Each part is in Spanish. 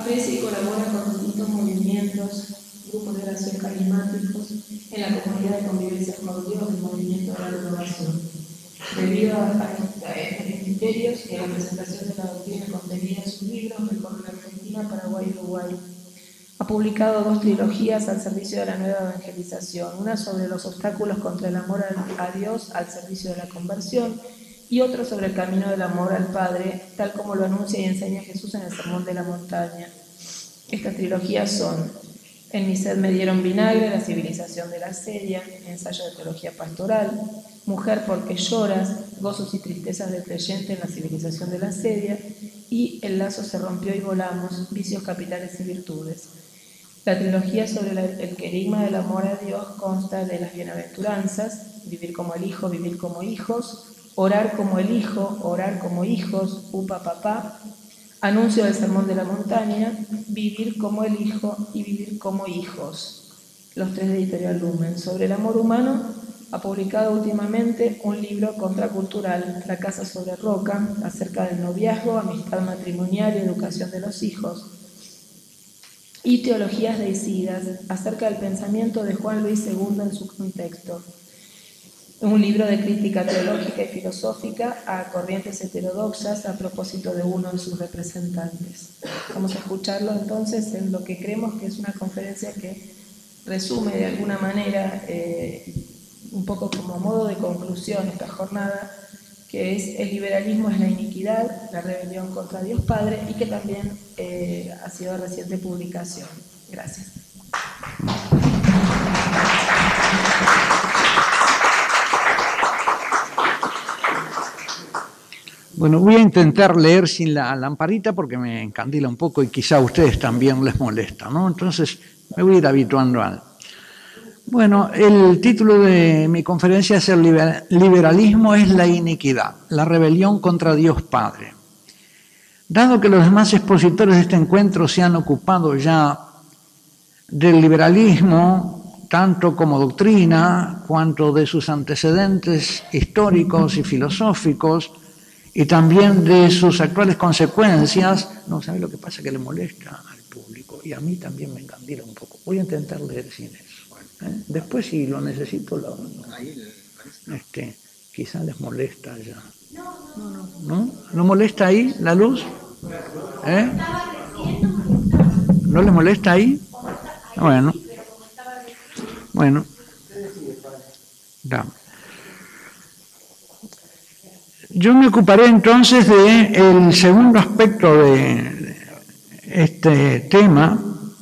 Aprecia y colabora con distintos movimientos, grupos de oración carismáticos en la comunidad de convivencia con Dios del movimiento de la renovación. Debido a estos criterios y a la presentación de la doctrina contenida en sus libros, recorre la Argentina, Paraguay y Uruguay. Ha publicado 2 trilogías al servicio de la nueva evangelización, una sobre los obstáculos contra el amor a Dios al servicio de la conversión y otra sobre el camino del amor al Padre, tal como lo anuncia y enseña Jesús en el Sermón de la Montaña. Estas trilogías son En mi sed me dieron vinagre, La civilización de la sedia, Ensayo de teología pastoral, Mujer, ¿por qué lloras?, Gozos y tristezas del creyente en la civilización de la sedia, y El lazo se rompió y volamos, Vicios capitales y virtudes. La trilogía sobre el querigma del amor a Dios consta de las bienaventuranzas, vivir como el Hijo, vivir como hijos, orar como el Hijo, orar como hijos, upa papá, anuncio del Sermón de la Montaña, vivir como el Hijo y vivir como hijos. Los 3 de Editorial Lumen. Sobre el amor humano, ha publicado últimamente un libro contracultural, La casa sobre roca, acerca del noviazgo, amistad matrimonial y educación de los hijos. Y Teologías deicidas, acerca del pensamiento de Juan Luis II en su contexto. Un libro de crítica teológica y filosófica a corrientes heterodoxas a propósito de uno de sus representantes. Vamos a escucharlo entonces en lo que creemos que es una conferencia que resume de alguna manera, un poco como modo de conclusión esta jornada, que es el liberalismo es la iniquidad, la rebelión contra Dios Padre, y que también ha sido de reciente publicación. Gracias. Bueno, voy a intentar leer sin la lamparita porque me encandila un poco y quizá a ustedes también les molesta, ¿no? Entonces me voy a ir habituando al... Bueno, el título de mi conferencia es El liberalismo es la iniquidad, la rebelión contra Dios Padre. Dado que los demás expositores de este encuentro se han ocupado ya del liberalismo, tanto como doctrina, cuanto de sus antecedentes históricos y filosóficos, y también de sus actuales consecuencias, no, ¿sabe lo que pasa? Que le molesta al público, y a mí también me encandila un poco. Voy a intentar leer sin eso. Después, si lo necesito, quizá les molesta ya. ¿No? ¿No molesta ahí la luz? ¿No les molesta ahí? Bueno. Yo me ocuparé entonces del segundo aspecto de este tema.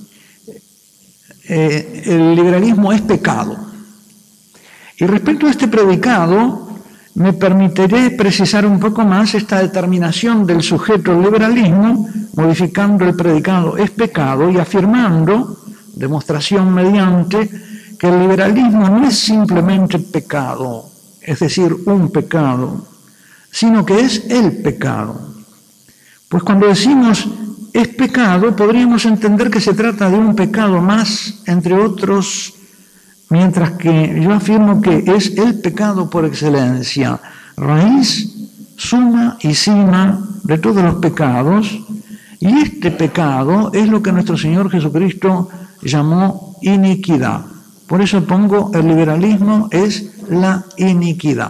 El liberalismo es pecado. Y respecto a este predicado, me permitiré precisar un poco más esta determinación del sujeto del liberalismo, modificando el predicado es pecado y afirmando, demostración mediante, que el liberalismo no es simplemente pecado, es decir, un pecado, sino que es el pecado. Pues cuando decimos es pecado, podríamos entender que se trata de un pecado más, entre otros, mientras que yo afirmo que es el pecado por excelencia, raíz, suma y cima de todos los pecados, y este pecado es lo que nuestro Señor Jesucristo llamó iniquidad. Por eso pongo el liberalismo es la iniquidad.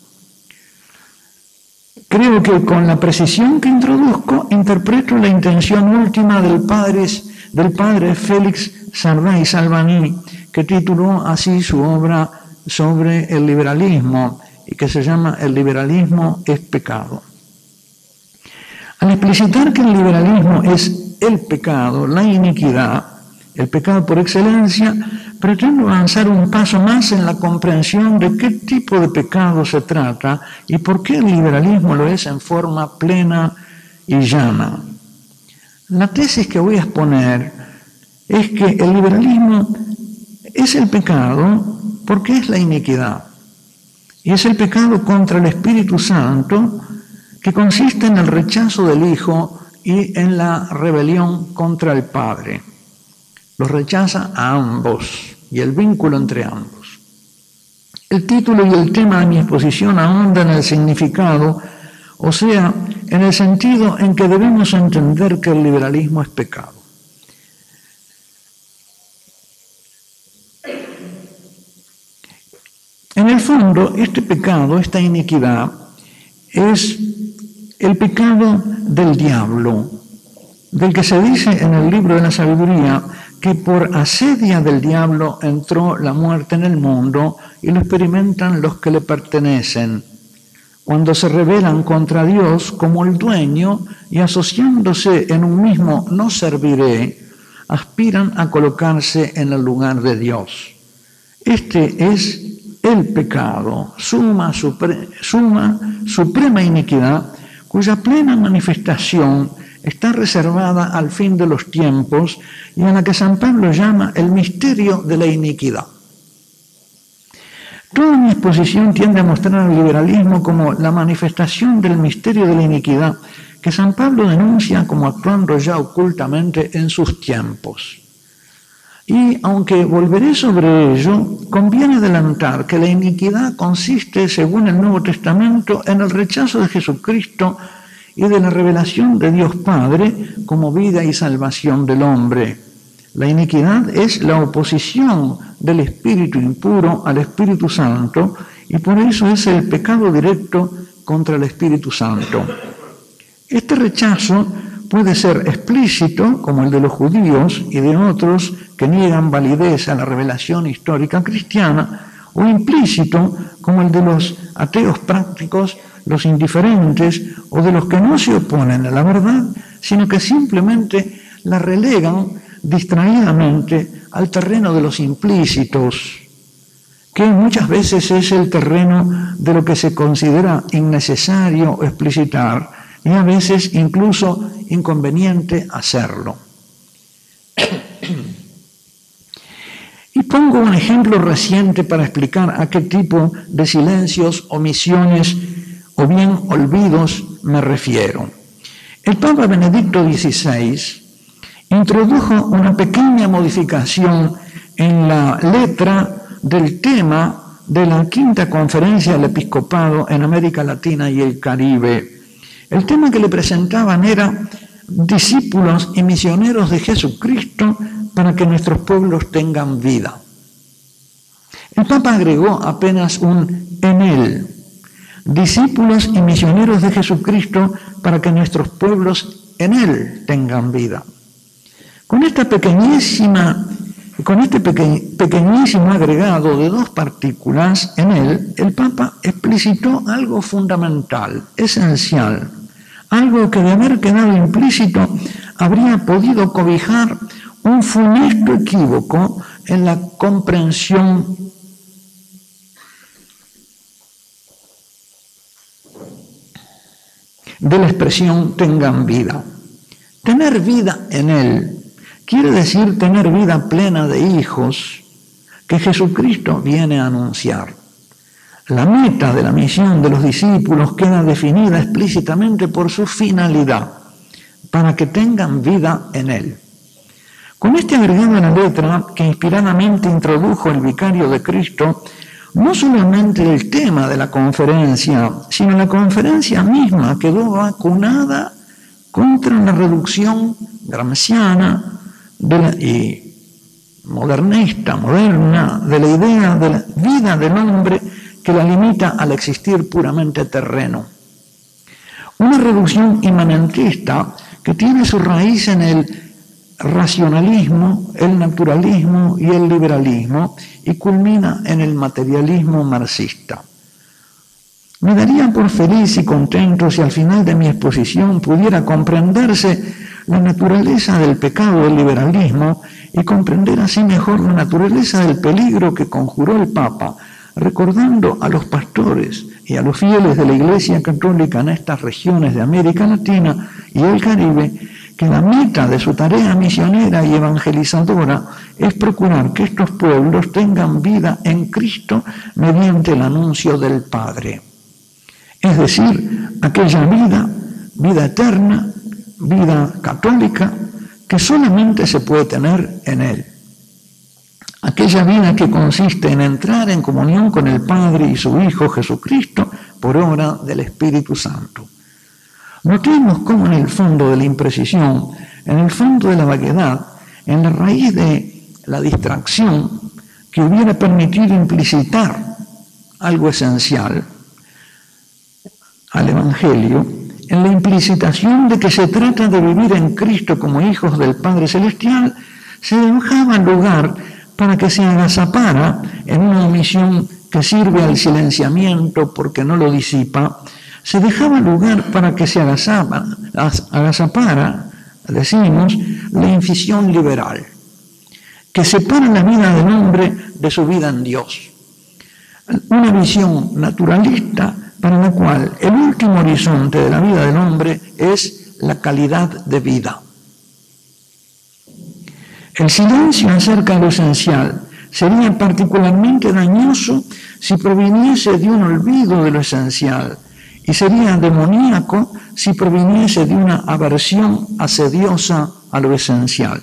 Creo que con la precisión que introduzco, interpreto la intención última del padre Félix Sardá Salvani, que tituló así su obra sobre el liberalismo y que se llama El liberalismo es pecado. Al explicitar que el liberalismo es el pecado, la iniquidad, el pecado por excelencia, pretendo avanzar un paso más en la comprensión de qué tipo de pecado se trata y por qué el liberalismo lo es en forma plena y llana. La tesis que voy a exponer es que el liberalismo es el pecado porque es la iniquidad. Y es el pecado contra el Espíritu Santo que consiste en el rechazo del Hijo y en la rebelión contra el Padre. Los rechaza a ambos y el vínculo entre ambos. El título y el tema de mi exposición ahondan en el significado, o sea, en el sentido en que debemos entender que el liberalismo es pecado. En el fondo, este pecado, esta iniquidad, es el pecado del diablo, del que se dice en el libro de la sabiduría que por asedia del diablo entró la muerte en el mundo y lo experimentan los que le pertenecen, cuando se rebelan contra Dios como el dueño y asociándose en un mismo no serviré, aspiran a colocarse en el lugar de Dios. Este es el pecado, suprema iniquidad, cuya plena manifestación está reservada al fin de los tiempos y a la que San Pablo llama el misterio de la iniquidad. Toda mi exposición tiende a mostrar al liberalismo como la manifestación del misterio de la iniquidad que San Pablo denuncia como actuando ya ocultamente en sus tiempos. Y aunque volveré sobre ello, conviene adelantar que la iniquidad consiste, según el Nuevo Testamento, en el rechazo de Jesucristo y de la revelación de Dios Padre como vida y salvación del hombre. La iniquidad es la oposición del espíritu impuro al Espíritu Santo y por eso es el pecado directo contra el Espíritu Santo. Este rechazo puede ser explícito, como el de los judíos y de otros que niegan validez a la revelación histórica cristiana, o implícito, como el de los ateos prácticos, los indiferentes o de los que no se oponen a la verdad, sino que simplemente la relegan distraídamente al terreno de los implícitos, que muchas veces es el terreno de lo que se considera innecesario explicitar y a veces incluso inconveniente hacerlo. Y pongo un ejemplo reciente para explicar a qué tipo de silencios, omisiones o bien olvidos me refiero. El Papa Benedicto XVI introdujo una pequeña modificación en la letra del tema de la Quinta Conferencia del Episcopado en América Latina y el Caribe. El tema que le presentaban era discípulos y misioneros de Jesucristo para que nuestros pueblos tengan vida. El Papa agregó apenas un en él, discípulos y misioneros de Jesucristo para que nuestros pueblos en él tengan vida. Con este pequeñísimo agregado de dos partículas en él, el Papa explicitó algo fundamental, esencial, algo que de haber quedado implícito habría podido cobijar un funesto equívoco en la comprensión de la expresión tengan vida. Tener vida en él quiere decir tener vida plena de hijos que Jesucristo viene a anunciar. La meta de la misión de los discípulos queda definida explícitamente por su finalidad, para que tengan vida en él. Con este agregado en la letra que inspiradamente introdujo el vicario de Cristo, no solamente el tema de la conferencia, sino la conferencia misma quedó vacunada contra la reducción gramsciana y modernista, moderna, de la idea de la vida del hombre que la limita al existir puramente terreno. Una reducción inmanentista que tiene su raíz en el racionalismo, el naturalismo y el liberalismo y culmina en el materialismo marxista. Me daría por feliz y contento si al final de mi exposición pudiera comprenderse la naturaleza del pecado del liberalismo y comprender así mejor la naturaleza del peligro que conjuró el Papa, recordando a los pastores y a los fieles de la Iglesia Católica en estas regiones de América Latina y el Caribe, que la meta de su tarea misionera y evangelizadora es procurar que estos pueblos tengan vida en Cristo mediante el anuncio del Padre. Es decir, aquella vida eterna, vida católica, que solamente se puede tener en Él. Aquella vida que consiste en entrar en comunión con el Padre y su Hijo Jesucristo por obra del Espíritu Santo. Notemos cómo en el fondo de la imprecisión, en el fondo de la vaguedad, en la raíz de la distracción que hubiera permitido implicitar algo esencial al Evangelio, en la implicitación de que se trata de vivir en Cristo como hijos del Padre Celestial, se dejaba lugar para que se agazapara en una omisión que sirve al silenciamiento porque no lo disipa, se dejaba lugar para que se agazapara, decimos, la incisión liberal, que separa la vida del hombre de su vida en Dios. Una visión naturalista para la cual el último horizonte de la vida del hombre es la calidad de vida. El silencio acerca de lo esencial sería particularmente dañoso si proviniese de un olvido de lo esencial y sería demoníaco si proviniese de una aversión asediosa a lo esencial.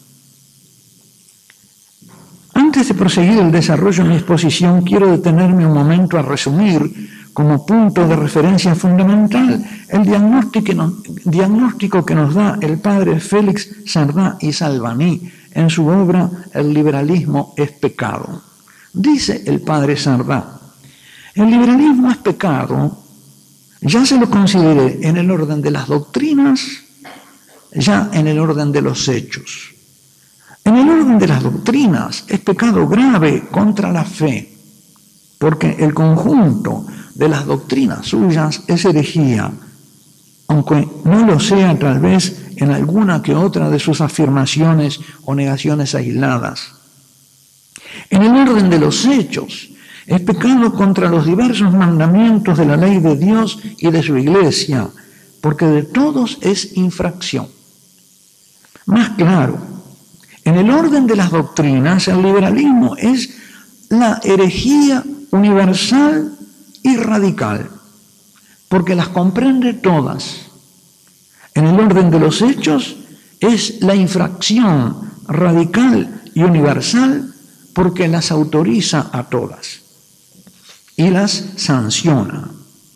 Antes de proseguir el desarrollo de mi exposición, quiero detenerme un momento a resumir como punto de referencia fundamental el diagnóstico que nos da el padre Félix Sardá y Salvany en su obra El liberalismo es pecado. Dice el padre Sardá, el liberalismo es pecado, ya se lo considere en el orden de las doctrinas, ya en el orden de los hechos. En el orden de las doctrinas es pecado grave contra la fe, porque el conjunto de las doctrinas suyas es herejía, aunque no lo sea tal vez en alguna que otra de sus afirmaciones o negaciones aisladas. En el orden de los hechos es pecado contra los diversos mandamientos de la ley de Dios y de su Iglesia, porque de todos es infracción. Más claro, en el orden de las doctrinas, el liberalismo es la herejía universal y radical, porque las comprende todas. En el orden de los hechos es la infracción radical y universal, porque las autoriza a todas y las sanciona.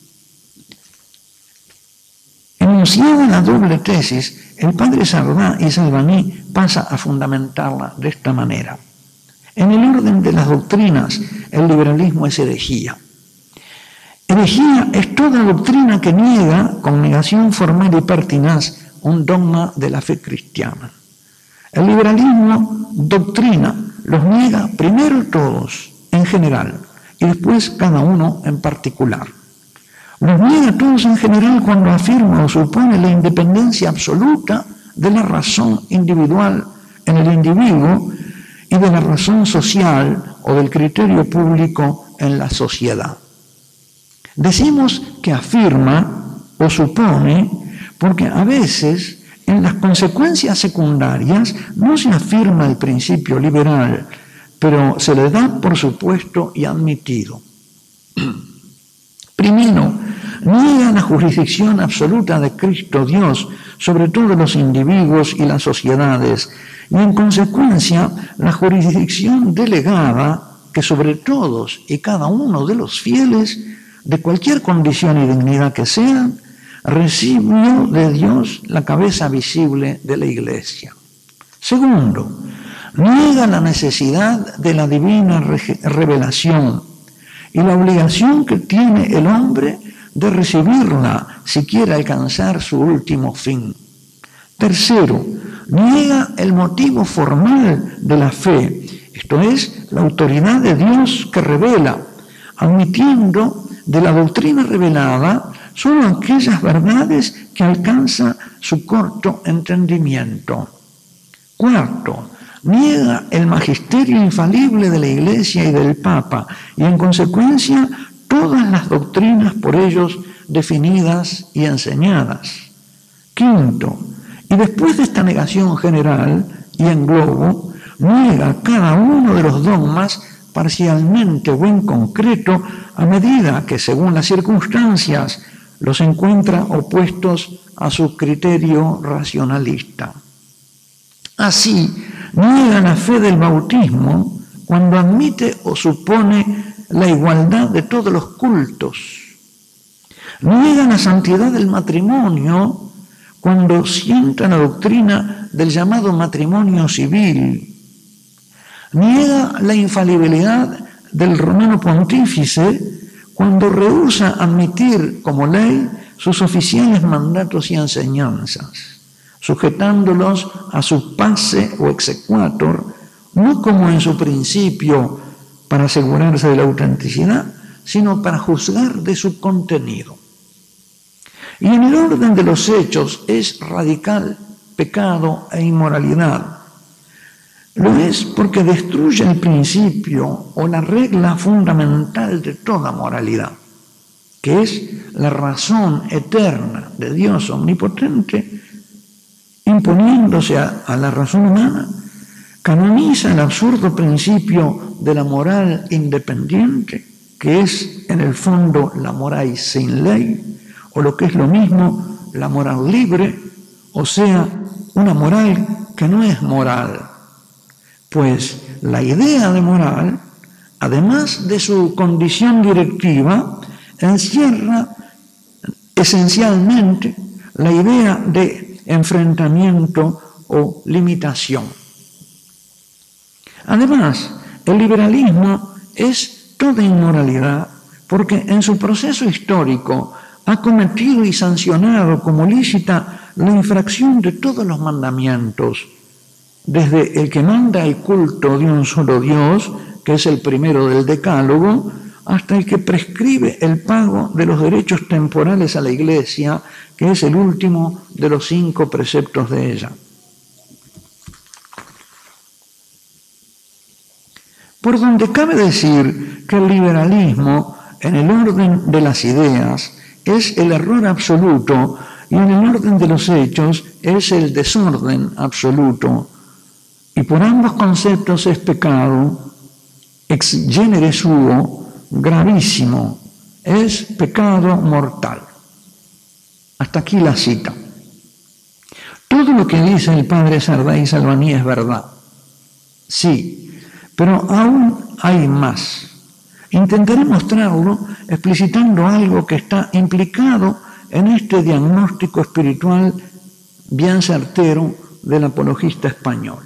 Enunciada la doble tesis, el padre Sardá y Salvany pasa a fundamentarla de esta manera. En el orden de las doctrinas, el liberalismo es herejía. Herejía es toda doctrina que niega, con negación formal y pertinaz, un dogma de la fe cristiana. El liberalismo doctrina, los niega primero todos, en general, y después cada uno en particular. Los niega todos en general cuando afirma o supone la independencia absoluta de la razón individual en el individuo y de la razón social o del criterio público en la sociedad. Decimos que afirma o supone porque a veces en las consecuencias secundarias no se afirma el principio liberal, pero se le da por supuesto y admitido. Primero, niega la jurisdicción absoluta de Cristo Dios sobre todos los individuos y las sociedades, y en consecuencia la jurisdicción delegada que sobre todos y cada uno de los fieles, de cualquier condición y dignidad que sean, recibió de Dios la cabeza visible de la Iglesia. Segundo, niega la necesidad de la divina revelación y la obligación que tiene el hombre de recibirla si quiere alcanzar su último fin. Tercero, niega el motivo formal de la fe, esto es, la autoridad de Dios que revela, admitiendo de la doctrina revelada solo aquellas verdades que alcanza su corto entendimiento. Cuarto, niega el magisterio infalible de la Iglesia y del Papa y en consecuencia todas las doctrinas por ellos definidas y enseñadas. Quinto, y después de esta negación general y en globo, niega cada uno de los dogmas parcialmente o en concreto a medida que según las circunstancias los encuentra opuestos a su criterio racionalista. Así, niega la fe del bautismo cuando admite o supone la igualdad de todos los cultos. Niega la santidad del matrimonio cuando sienta la doctrina del llamado matrimonio civil. Niega la infalibilidad del romano pontífice cuando rehúsa admitir como ley sus oficiales mandatos y enseñanzas, sujetándolos a su pace o exequatur, no como en su principio para asegurarse de la autenticidad, sino para juzgar de su contenido. Y en el orden de los hechos es radical pecado e inmoralidad. Lo es porque destruye el principio o la regla fundamental de toda moralidad, que es la razón eterna de Dios omnipotente, imponiéndose a la razón humana, canoniza el absurdo principio de la moral independiente, que es en el fondo la moral sin ley, o lo que es lo mismo, la moral libre, o sea, una moral que no es moral. Pues la idea de moral, además de su condición directiva, encierra esencialmente la idea de enfrentamiento o limitación. Además, el liberalismo es toda inmoralidad porque en su proceso histórico ha cometido y sancionado como lícita la infracción de todos los mandamientos, desde el que manda el culto de un solo Dios, que es el primero del Decálogo, hasta el que prescribe el pago de los derechos temporales a la Iglesia, que es el último de los 5 preceptos de ella. Por donde cabe decir que el liberalismo, en el orden de las ideas, es el error absoluto y en el orden de los hechos es el desorden absoluto. Y por ambos conceptos es pecado, ex genere suo, gravísimo, es pecado mortal. Hasta aquí la cita. Todo lo que dice el padre Sardá y Salvaní es verdad. Sí, pero aún hay más. Intentaré mostrarlo explicitando algo que está implicado en este diagnóstico espiritual bien certero del apologista español.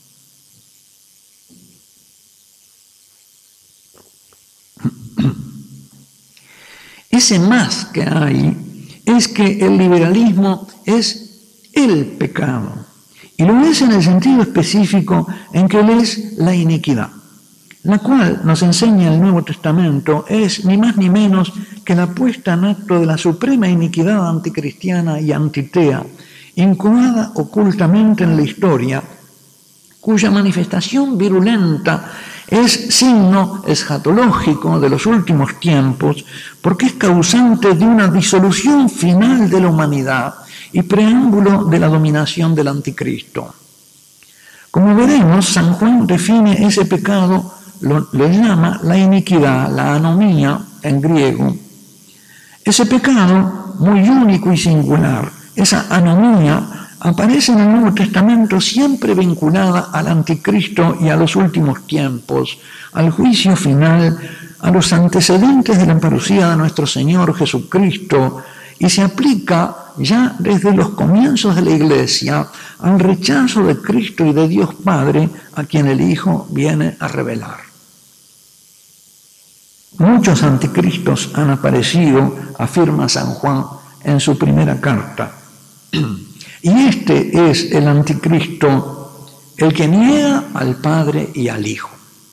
Ese más que hay es que el liberalismo es el pecado, y lo es en el sentido específico en que él es la iniquidad, la cual, nos enseña el Nuevo Testamento, es ni más ni menos que la puesta en acto de la suprema iniquidad anticristiana y antitea, incubada ocultamente en la historia, cuya manifestación virulenta es signo escatológico de los últimos tiempos, porque es causante de una disolución final de la humanidad y preámbulo de la dominación del anticristo. Como veremos, San Juan define ese pecado, lo llama la iniquidad, la anomía en griego. Ese pecado, muy único y singular, esa anomía, aparece en el Nuevo Testamento siempre vinculada al anticristo y a los últimos tiempos, al juicio final, a los antecedentes de la parucía de nuestro Señor Jesucristo, y se aplica ya desde los comienzos de la Iglesia al rechazo de Cristo y de Dios Padre a quien el Hijo viene a revelar. Muchos anticristos han aparecido, afirma San Juan en su primera carta. Y este es el anticristo, el que niega al Padre y al Hijo.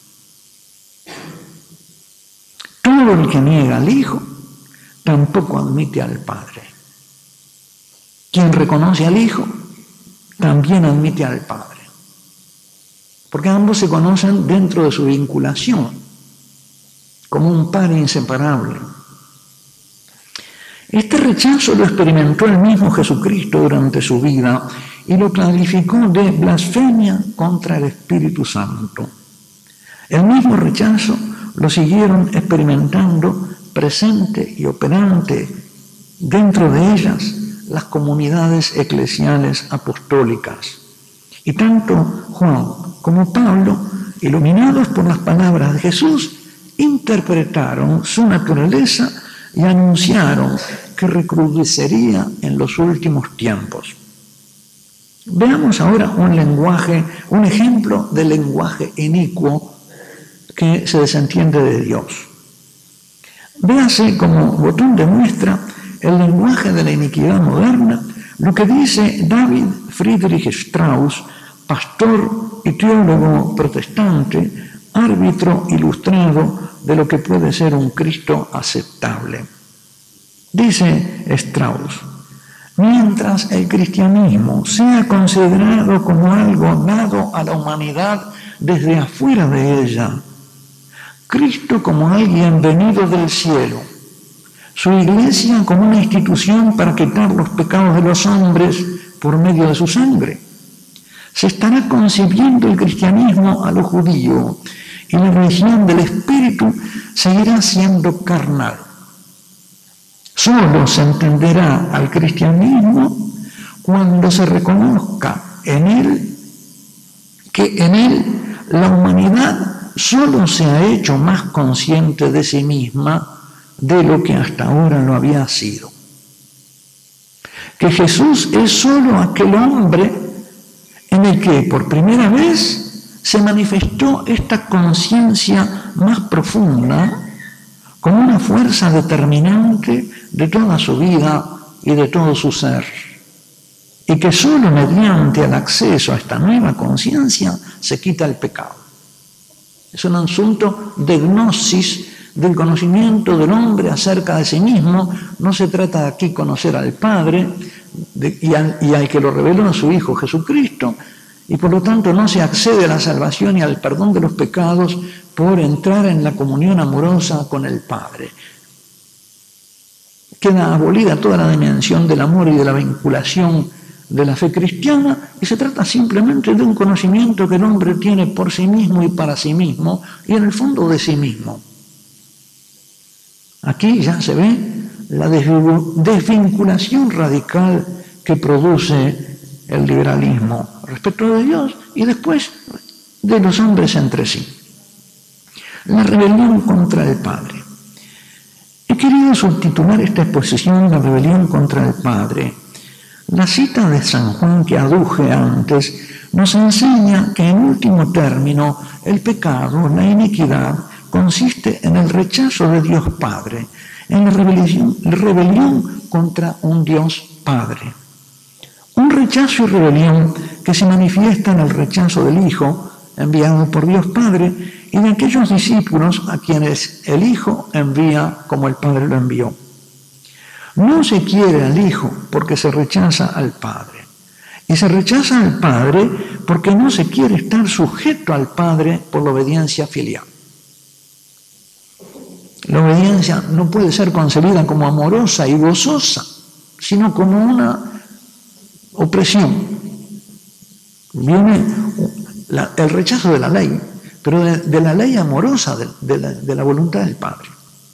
Todo el que niega al Hijo tampoco admite al Padre. Quien reconoce al Hijo también admite al Padre. Porque ambos se conocen dentro de su vinculación, como un par inseparable. Este rechazo lo experimentó el mismo Jesucristo durante su vida y lo calificó de blasfemia contra el Espíritu Santo. El mismo rechazo lo siguieron experimentando presente y operante dentro de ellas las comunidades eclesiales apostólicas. Y tanto Juan como Pablo, iluminados por las palabras de Jesús, interpretaron su naturaleza y anunciaron que recrudecería en los últimos tiempos. Veamos ahora un ejemplo de lenguaje inicuo que se desentiende de Dios. Véase como botón de muestra el lenguaje de la iniquidad moderna, lo que dice David Friedrich Strauss, pastor y teólogo protestante, árbitro ilustrado de lo que puede ser un Cristo aceptable. Dice Strauss: mientras el cristianismo sea considerado como algo dado a la humanidad desde afuera de ella, Cristo como alguien venido del cielo, su iglesia como una institución para quitar los pecados de los hombres por medio de su sangre, se estará concibiendo el cristianismo a lo judío y la religión del espíritu seguirá siendo carnal. Solo se entenderá al cristianismo cuando se reconozca en él que en él la humanidad solo se ha hecho más consciente de sí misma de lo que hasta ahora lo había sido. Que Jesús es solo aquel hombre en el que por primera vez se manifestó esta conciencia más profunda como una fuerza determinante de toda su vida y de todo su ser. Y que solo mediante el acceso a esta nueva conciencia se quita el pecado. Es un asunto de gnosis, del conocimiento del hombre acerca de sí mismo. No se trata de aquí conocer al Padre y al que lo reveló a su Hijo Jesucristo, y por lo tanto no se accede a la salvación y al perdón de los pecados por entrar en la comunión amorosa con el Padre. Queda abolida toda la dimensión del amor y de la vinculación de la fe cristiana, y se trata simplemente de un conocimiento que el hombre tiene por sí mismo y para sí mismo, y en el fondo de sí mismo. Aquí ya se ve la desvinculación radical que produce el liberalismo respecto de Dios y después de los hombres entre sí. La rebelión contra el Padre. He querido subtitular esta exposición La rebelión contra el Padre. La cita de San Juan que aduje antes nos enseña que en último término el pecado, la iniquidad, consiste en el rechazo de Dios Padre, en la rebelión contra un Dios Padre. Un rechazo y rebelión que se manifiesta en el rechazo del Hijo, enviado por Dios Padre, y de aquellos discípulos a quienes el Hijo envía como el Padre lo envió. No se quiere al Hijo porque se rechaza al Padre. Y se rechaza al Padre porque no se quiere estar sujeto al Padre por la obediencia filial. La obediencia no puede ser concebida como amorosa y gozosa, sino como una opresión. Viene el rechazo de la ley, pero de la ley amorosa, de la voluntad del Padre.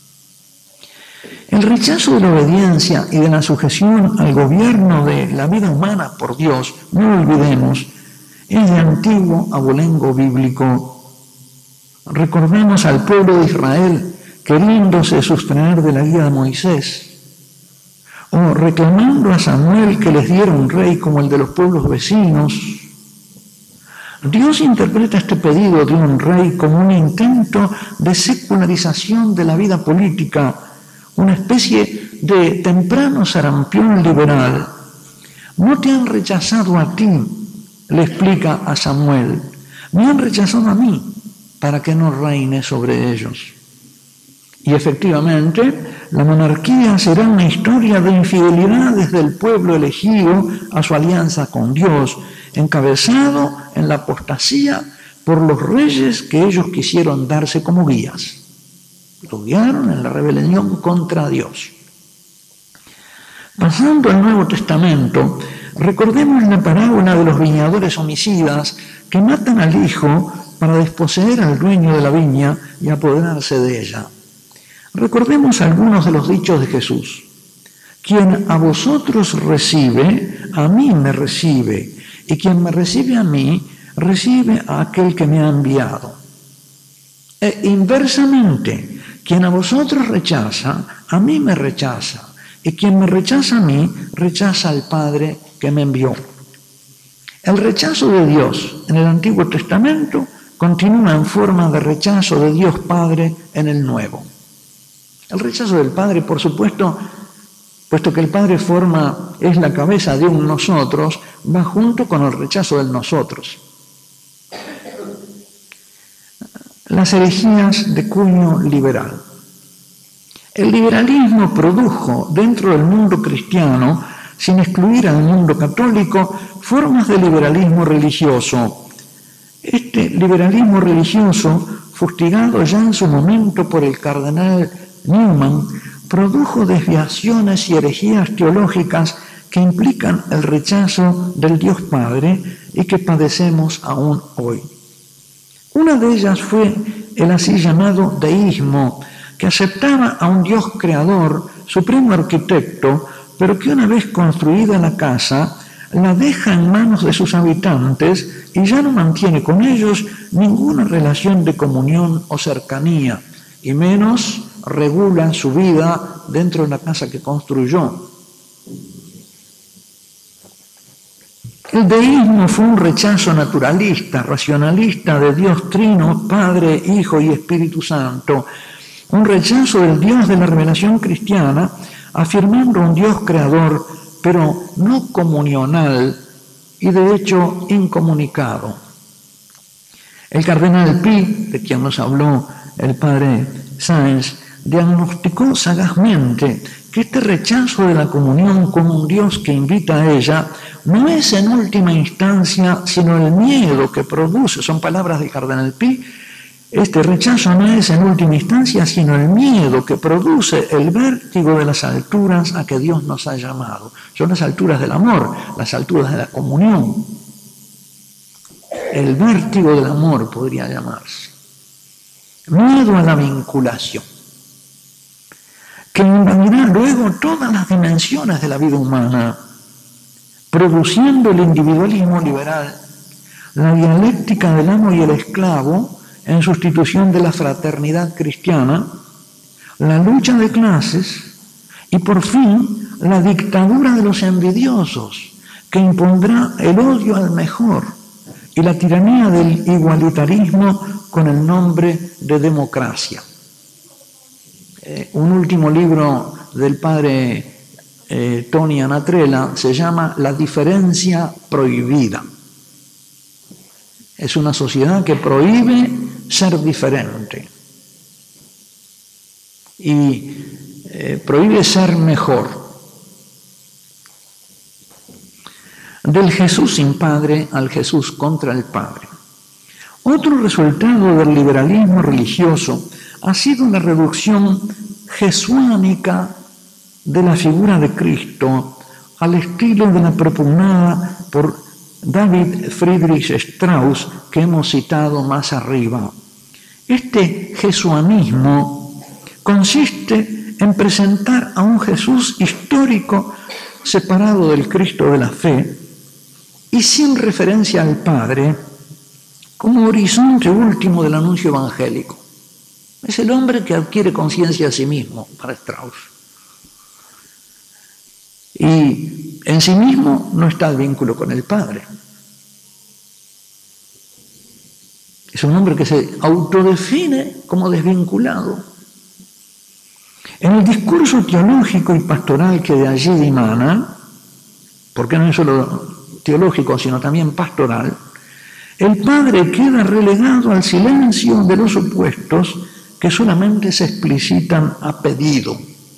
El rechazo de la obediencia y de la sujeción al gobierno de la vida humana por Dios, no lo olvidemos, es de antiguo abolengo bíblico. Recordemos al pueblo de Israel queriéndose sustraer de la guía de Moisés, o reclamando a Samuel que les diera un rey como el de los pueblos vecinos. Dios interpreta este pedido de un rey como un intento de secularización de la vida política, una especie de temprano sarampión liberal. No te han rechazado a ti, le explica a Samuel, me han rechazado a mí para que no reine sobre ellos. Y efectivamente, la monarquía será una historia de infidelidades del pueblo elegido a su alianza con Dios, encabezado en la apostasía por los reyes que ellos quisieron darse como guías. Lo guiaron en la rebelión contra Dios. Pasando al Nuevo Testamento, recordemos la parábola de los viñadores homicidas que matan al hijo para desposeer al dueño de la viña y apoderarse de ella. Recordemos algunos de los dichos de Jesús. Quien a vosotros recibe, a mí me recibe, y quien me recibe a mí, recibe a aquel que me ha enviado. E inversamente, quien a vosotros rechaza, a mí me rechaza, y quien me rechaza a mí, rechaza al Padre que me envió. El rechazo de Dios en el Antiguo Testamento continúa en forma de rechazo de Dios Padre en el Nuevo. El rechazo del Padre, por supuesto, puesto que el Padre es la cabeza de un nosotros, va junto con el rechazo del nosotros. Las herejías de cuño liberal. El liberalismo produjo dentro del mundo cristiano, sin excluir al mundo católico, formas de liberalismo religioso. Este liberalismo religioso, fustigado ya en su momento por el cardenal Newman, produjo desviaciones y herejías teológicas que implican el rechazo del Dios Padre y que padecemos aún hoy. Una de ellas fue el así llamado deísmo, que aceptaba a un Dios creador, supremo arquitecto, pero que una vez construida la casa, la deja en manos de sus habitantes y ya no mantiene con ellos ninguna relación de comunión o cercanía, y menos regula su vida dentro de la casa que construyó. El deísmo fue un rechazo naturalista, racionalista de Dios Trino, Padre, Hijo y Espíritu Santo, un rechazo del Dios de la revelación cristiana, afirmando un Dios creador, pero no comunional y de hecho incomunicado. El cardenal Pi, de quien nos habló el padre Sáenz, diagnosticó sagazmente que este rechazo de la comunión con un Dios que invita a ella no es en última instancia sino el miedo que produce, son palabras del cardenal Pi, este rechazo no es en última instancia sino el miedo que produce el vértigo de las alturas a que Dios nos ha llamado. Son las alturas del amor, las alturas de la comunión. El vértigo del amor podría llamarse. Miedo a la vinculación, que invadirá luego todas las dimensiones de la vida humana, produciendo el individualismo liberal, la dialéctica del amo y el esclavo, en sustitución de la fraternidad cristiana, la lucha de clases y por fin la dictadura de los envidiosos, que impondrá el odio al mejor y la tiranía del igualitarismo con el nombre de democracia. Un último libro del padre Tony Anatrella se llama La diferencia prohibida. Es una sociedad que prohíbe ser diferente y prohíbe ser mejor. Del Jesús sin Padre al Jesús contra el Padre. Otro resultado del liberalismo religioso ha sido la reducción jesuánica de la figura de Cristo al estilo de la propugnada por David Friedrich Strauss, que hemos citado más arriba. Este jesuanismo consiste en presentar a un Jesús histórico separado del Cristo de la fe y sin referencia al Padre como horizonte último del anuncio evangélico. Es el hombre que adquiere conciencia a sí mismo, para Strauss. Y en sí mismo no está el vínculo con el Padre. Es un hombre que se autodefine como desvinculado. En el discurso teológico y pastoral que de allí dimana, porque no es solo teológico, sino también pastoral, el Padre queda relegado al silencio de los opuestos que solamente se explicitan a pedido.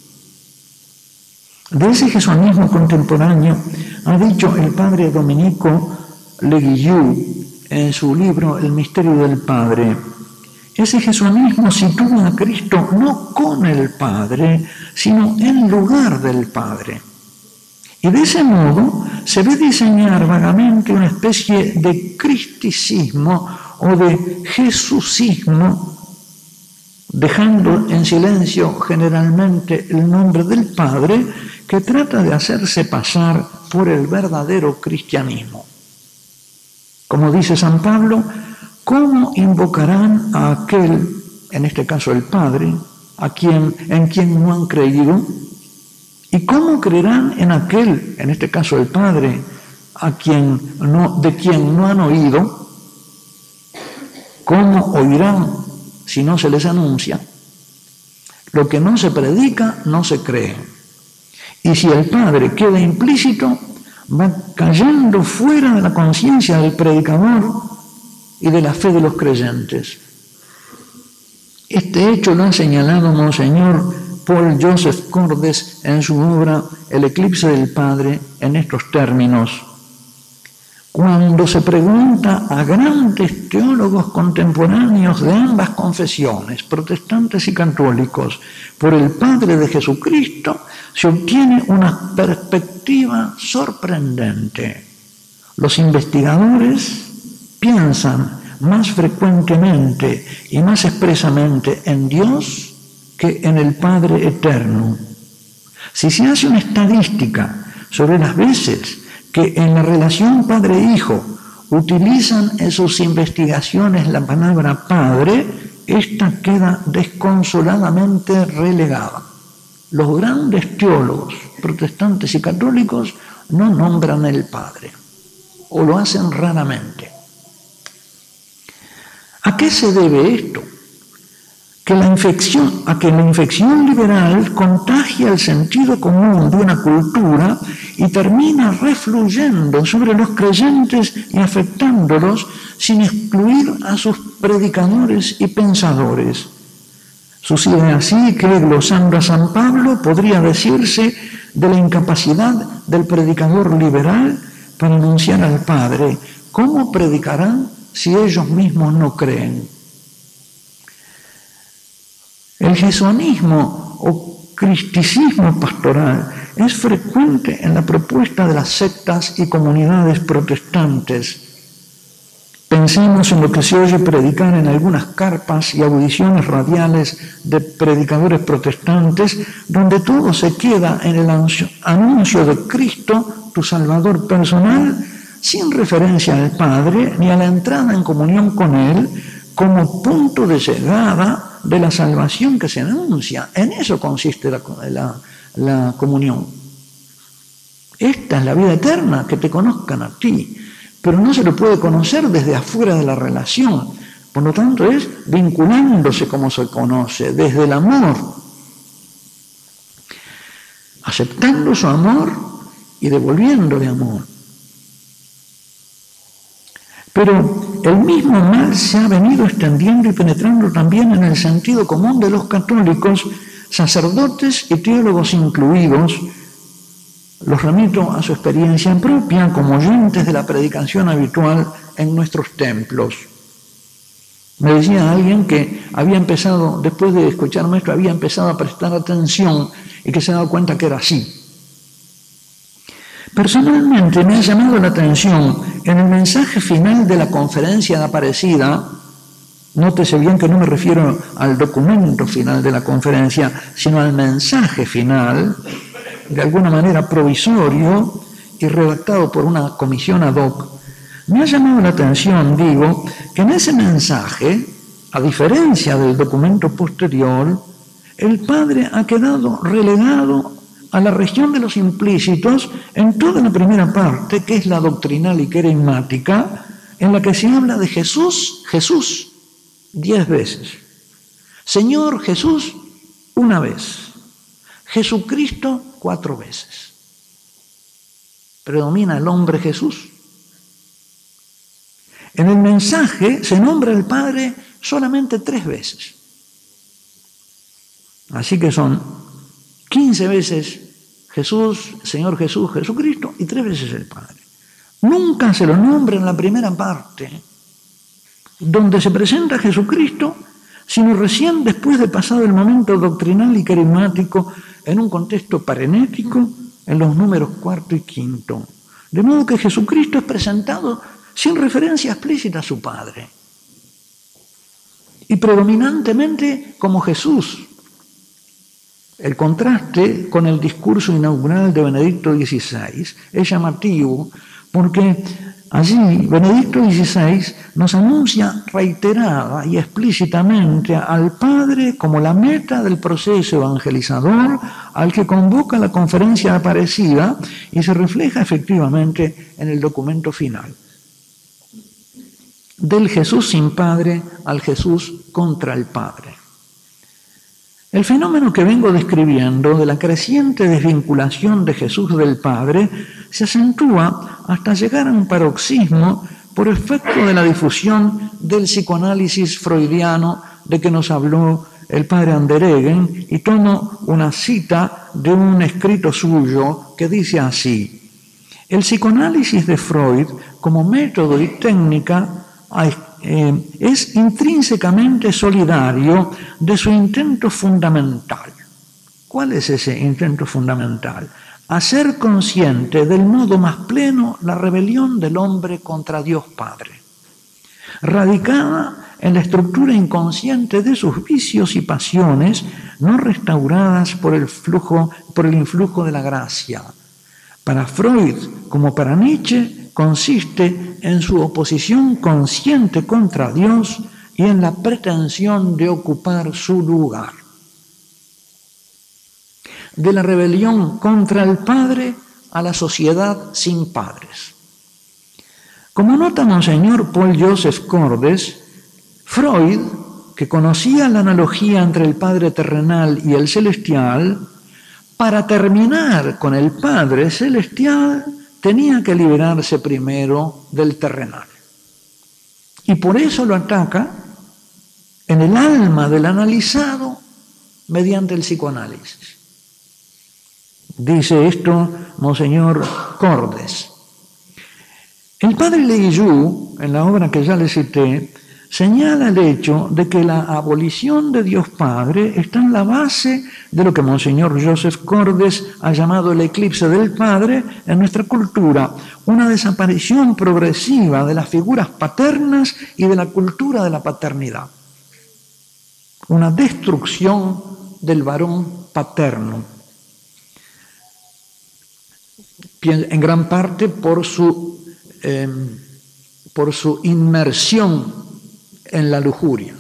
De ese jesuanismo contemporáneo ha dicho el padre Domenico Leguillou en su libro El misterio del Padre. Ese jesuanismo sitúa a Cristo no con el Padre, sino en lugar del Padre. Y de ese modo se ve diseñar vagamente una especie de cristicismo o de jesucismo, dejando en silencio generalmente el nombre del Padre, que trata de hacerse pasar por el verdadero cristianismo. Como dice San Pablo, ¿cómo invocarán a aquel, en este caso el Padre, en quien no han creído? ¿Y cómo creerán en aquel, en este caso el Padre, de quien no han oído? ¿Cómo oirán si no se les anuncia? Lo que no se predica, no se cree. Y si el Padre queda implícito, va cayendo fuera de la conciencia del predicador y de la fe de los creyentes. Este hecho lo ha señalado Monseñor Paul Joseph Cordes en su obra El eclipse del Padre en estos términos. Cuando se pregunta a grandes teólogos contemporáneos de ambas confesiones, protestantes y católicos, por el Padre de Jesucristo, se obtiene una perspectiva sorprendente. Los investigadores piensan más frecuentemente y más expresamente en Dios que en el Padre eterno. Si se hace una estadística sobre las veces que en la relación padre-hijo utilizan en sus investigaciones la palabra padre, esta queda desconsoladamente relegada. Los grandes teólogos protestantes y católicos no nombran el Padre, o lo hacen raramente. ¿A qué se debe esto? Que la infección liberal contagia el sentido común de una cultura y termina refluyendo sobre los creyentes y afectándolos sin excluir a sus predicadores y pensadores. Sucede así que, glosando a San Pablo, podría decirse de la incapacidad del predicador liberal para anunciar al Padre. ¿Cómo predicarán si ellos mismos no creen? El jesuanismo o cristicismo pastoral es frecuente en la propuesta de las sectas y comunidades protestantes. Pensemos en lo que se oye predicar en algunas carpas y audiciones radiales de predicadores protestantes, donde todo se queda en el anuncio de Cristo, tu Salvador personal, sin referencia al Padre ni a la entrada en comunión con Él como punto de llegada de la salvación que se anuncia. En eso consiste la comunión. Esta es la vida eterna, que te conozcan a ti, pero no se lo puede conocer desde afuera de la relación. Por lo tanto, es vinculándose como se conoce, desde el amor, aceptando su amor y devolviéndole amor. Pero el mismo mal se ha venido extendiendo y penetrando también en el sentido común de los católicos, sacerdotes y teólogos incluidos. Los remito a su experiencia propia como oyentes de la predicación habitual en nuestros templos. Me decía alguien que había empezado, después de escucharme esto, había empezado a prestar atención y que se ha dado cuenta que era así. Personalmente me ha llamado la atención en el mensaje final de la conferencia de Aparecida. Nótese bien que no me refiero al documento final de la conferencia, sino al mensaje final, de alguna manera provisorio y redactado por una comisión ad hoc. Me ha llamado la atención, digo, que en ese mensaje, a diferencia del documento posterior, el Padre ha quedado relegado a la región de los implícitos en toda la primera parte, que es la doctrinal y querigmática, en la que se habla de Jesús, 10 veces. Señor Jesús, 1 vez. Jesucristo, 4 veces. Predomina el hombre Jesús. En el mensaje se nombra al Padre solamente 3 veces. Así que son 15 veces Jesús, Señor Jesús, Jesucristo, y 3 veces el Padre. Nunca se lo nombra en la primera parte, donde se presenta Jesucristo, sino recién después de pasado el momento doctrinal y carismático en un contexto parenético en los números 4 y 5. De modo que Jesucristo es presentado sin referencia explícita a su Padre, y predominantemente como Jesús. El contraste con el discurso inaugural de Benedicto XVI es llamativo porque allí Benedicto XVI nos anuncia reiterada y explícitamente al Padre como la meta del proceso evangelizador al que convoca la conferencia de Aparecida y se refleja efectivamente en el documento final. del Jesús sin Padre al Jesús contra el Padre. El fenómeno que vengo describiendo de la creciente desvinculación de Jesús del Padre se acentúa hasta llegar a un paroxismo por efecto de la difusión del psicoanálisis freudiano de que nos habló el padre Andereggen, y tomo una cita de un escrito suyo que dice así: el psicoanálisis de Freud como método y técnica es intrínsecamente solidario de su intento fundamental. ¿Cuál es ese intento fundamental? Hacer consciente del modo más pleno la rebelión del hombre contra Dios Padre, radicada en la estructura inconsciente de sus vicios y pasiones no restauradas por el influjo de la gracia. Para Freud, como para Nietzsche, consiste en su oposición consciente contra Dios y en la pretensión de ocupar su lugar. De la rebelión contra el Padre a la sociedad sin padres. Como nota Monseñor Paul Joseph Cordes, Freud, que conocía la analogía entre el Padre terrenal y el celestial, para terminar con el Padre celestial tenía que liberarse primero del terrenal. Y por eso lo ataca en el alma del analizado mediante el psicoanálisis. Dice esto Monseñor Cordes. El padre Lisieux, en la obra que ya le cité, señala el hecho de que la abolición de Dios Padre está en la base de lo que Monseñor Joseph Cordes ha llamado el eclipse del Padre en nuestra cultura, una desaparición progresiva de las figuras paternas y de la cultura de la paternidad, una destrucción del varón paterno, en gran parte por su inmersión en la lujuria,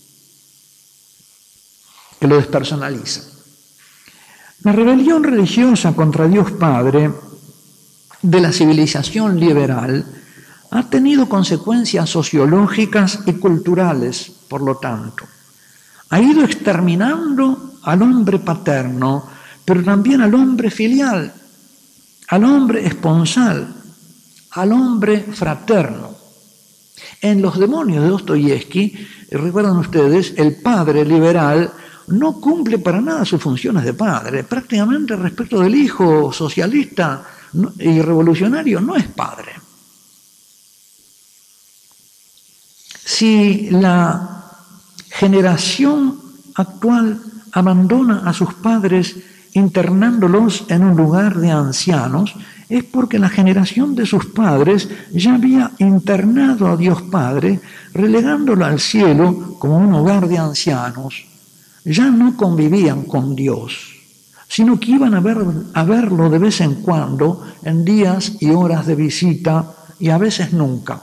que lo despersonaliza. La rebelión religiosa contra Dios Padre de la civilización liberal ha tenido consecuencias sociológicas y culturales, por lo tanto. Ha ido exterminando al hombre paterno, pero también al hombre filial, al hombre esponsal, al hombre fraterno. En Los demonios de Dostoyevsky, recuerdan ustedes, el padre liberal no cumple para nada sus funciones de padre. Prácticamente respecto del hijo socialista y revolucionario no es padre. Si la generación actual abandona a sus padres internándolos en un lugar de ancianos, es porque la generación de sus padres ya había internado a Dios Padre, relegándolo al cielo como un hogar de ancianos. Ya no convivían con Dios, sino que iban a verlo de vez en cuando, en días y horas de visita, y a veces nunca.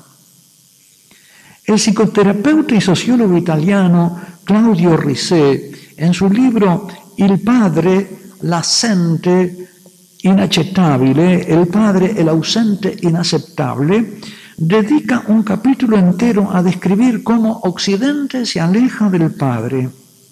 El psicoterapeuta y sociólogo italiano Claudio Risset, en su libro Il padre, l'assente inaccettabile, el padre, el ausente inaceptable, dedica un capítulo entero a describir cómo Occidente se aleja del padre.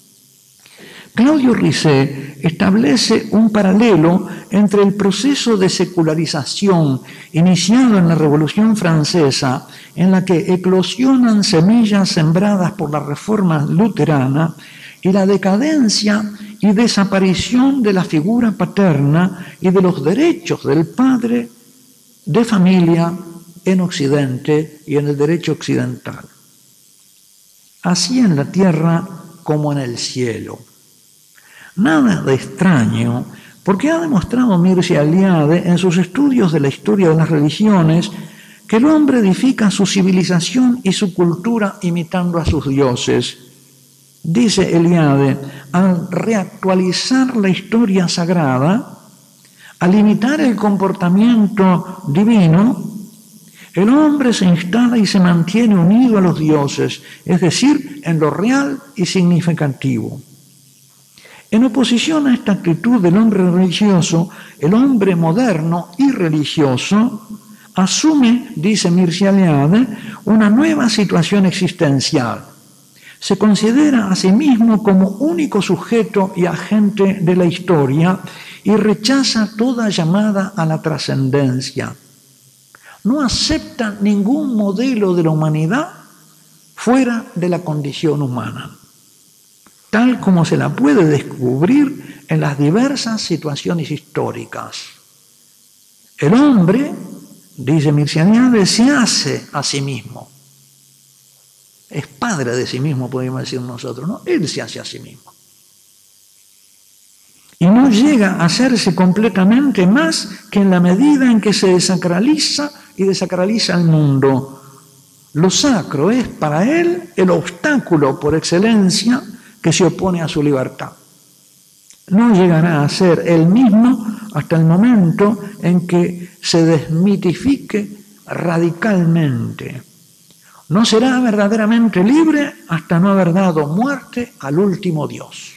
Claudio Risset establece un paralelo entre el proceso de secularización iniciado en la Revolución Francesa, en la que eclosionan semillas sembradas por la Reforma luterana, y la decadencia y desaparición de la figura paterna y de los derechos del padre de familia en Occidente y en el derecho occidental. Así en la tierra como en el cielo. Nada de extraño, porque ha demostrado Mircea Eliade en sus estudios de la historia de las religiones que el hombre edifica su civilización y su cultura imitando a sus dioses. Dice Eliade, al reactualizar la historia sagrada, al imitar el comportamiento divino, el hombre se instala y se mantiene unido a los dioses, es decir, en lo real y significativo. En oposición a esta actitud del hombre religioso, el hombre moderno y religioso asume, dice Mircea Eliade, una nueva situación existencial. Se considera a sí mismo como único sujeto y agente de la historia y rechaza toda llamada a la trascendencia. No acepta ningún modelo de la humanidad fuera de la condición humana, tal como se la puede descubrir en las diversas situaciones históricas. El hombre, dice Mircea Eliade, se hace a sí mismo. Es padre de sí mismo, podríamos decir nosotros, ¿no? Él se hace a sí mismo. Y no llega a hacerse completamente más que en la medida en que se desacraliza y desacraliza el mundo. Lo sacro es para él el obstáculo por excelencia que se opone a su libertad. No llegará a ser él mismo hasta el momento en que se desmitifique radicalmente. No será verdaderamente libre hasta no haber dado muerte al último Dios.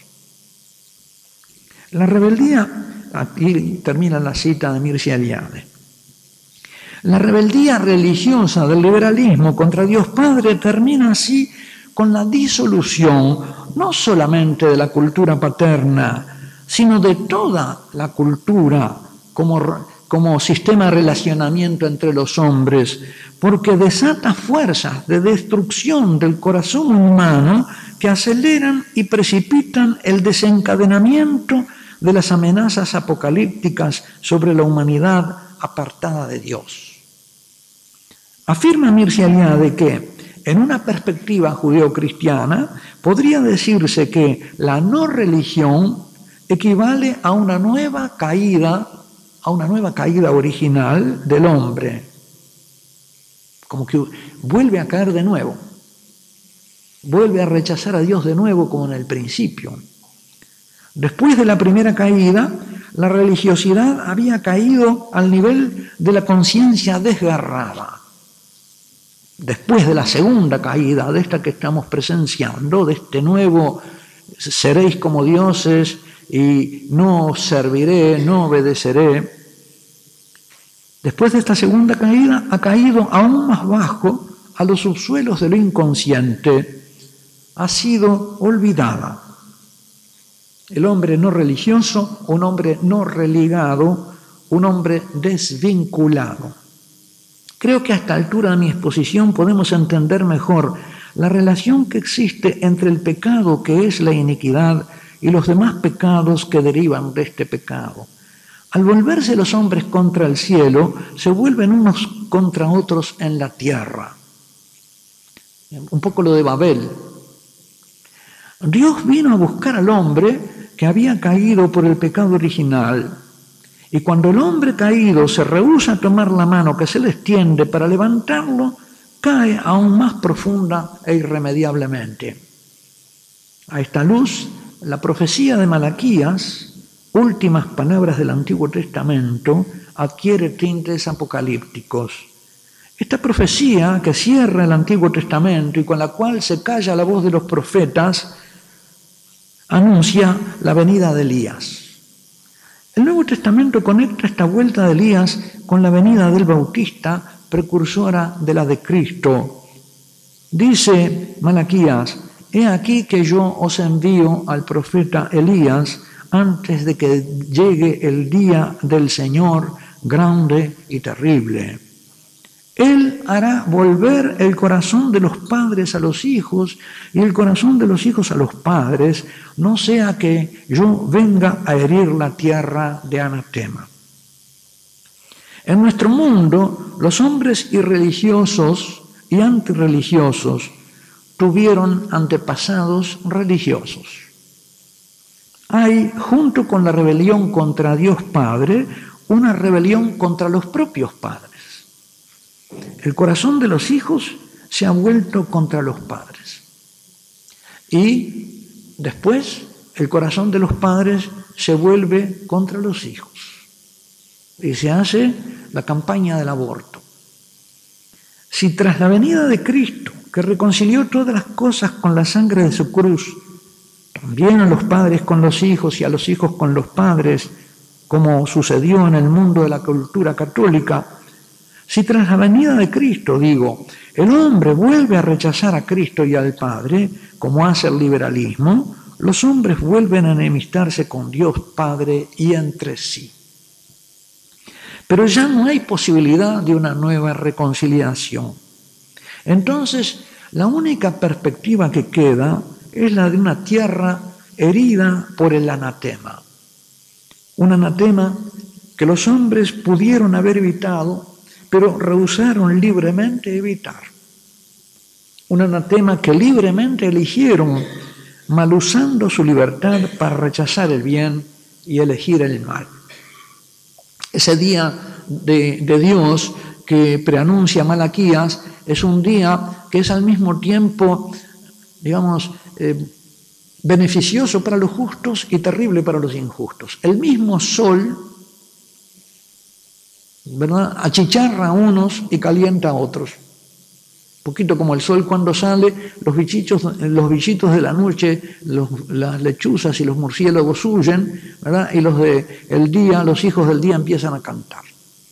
La rebeldía, aquí termina la cita de Mircea Eliade, la rebeldía religiosa del liberalismo contra Dios Padre termina así con la disolución no solamente de la cultura paterna, sino de toda la cultura como sistema de relacionamiento entre los hombres, porque desata fuerzas de destrucción del corazón humano que aceleran y precipitan el desencadenamiento de las amenazas apocalípticas sobre la humanidad apartada de Dios. Afirma Mircea Eliade que, en una perspectiva judeocristiana, podría decirse que la no religión equivale a una nueva caída original del hombre, como que vuelve a caer de nuevo, vuelve a rechazar a Dios de nuevo como en el principio. Después de la primera caída, la religiosidad había caído al nivel de la conciencia desgarrada. Después de la segunda caída, de esta que estamos presenciando, de este nuevo seréis como dioses y no os serviré, no obedeceré, después de esta segunda caída ha caído aún más bajo a los subsuelos de lo inconsciente, ha sido olvidada. El hombre no religioso, un hombre no religado, un hombre desvinculado. Creo que a esta altura de mi exposición podemos entender mejor la relación que existe entre el pecado que es la iniquidad y los demás pecados que derivan de este pecado. Al volverse los hombres contra el cielo, se vuelven unos contra otros en la tierra. Un poco lo de Babel. Dios vino a buscar al hombre que había caído por el pecado original. Y cuando el hombre caído se rehúsa a tomar la mano que se le extiende para levantarlo, cae aún más profunda e irremediablemente. A esta luz, la profecía de Malaquías, últimas palabras del Antiguo Testamento, adquiere tintes apocalípticos. Esta profecía que cierra el Antiguo Testamento y con la cual se calla la voz de los profetas, anuncia la venida de Elías. El Nuevo Testamento conecta esta vuelta de Elías con la venida del Bautista, precursora de la de Cristo. Dice Malaquías: he aquí que yo os envío al profeta Elías antes de que llegue el día del Señor grande y terrible. Él hará volver el corazón de los padres a los hijos y el corazón de los hijos a los padres, no sea que yo venga a herir la tierra de anatema. En nuestro mundo, los hombres irreligiosos y antirreligiosos tuvieron antepasados religiosos. Hay, junto con la rebelión contra Dios Padre, una rebelión contra los propios padres. El corazón de los hijos se ha vuelto contra los padres. Y después el corazón de los padres se vuelve contra los hijos. Y se hace la campaña del aborto. Si tras la venida de Cristo, que reconcilió todas las cosas con la sangre de su cruz, también a los padres con los hijos y a los hijos con los padres, como sucedió en el mundo de la cultura católica, Si tras la venida de Cristo, digo, el hombre vuelve a rechazar a Cristo y al Padre, como hace el liberalismo, los hombres vuelven a enemistarse con Dios Padre y entre sí. Pero ya no hay posibilidad de una nueva reconciliación. Entonces, la única perspectiva que queda es la de una tierra herida por el anatema. Un anatema que los hombres pudieron haber evitado, pero rehusaron libremente evitar. Un anatema que libremente eligieron, mal usando su libertad para rechazar el bien y elegir el mal. Ese día de Dios que preanuncia Malaquías es un día que es al mismo tiempo, digamos, beneficioso para los justos y terrible para los injustos. El mismo sol, ¿verdad?, achicharra a unos y calienta a otros. Un poquito como el sol cuando sale, los bichitos de la noche, las lechuzas y los murciélagos huyen, ¿verdad?, y los hijos del día empiezan a cantar.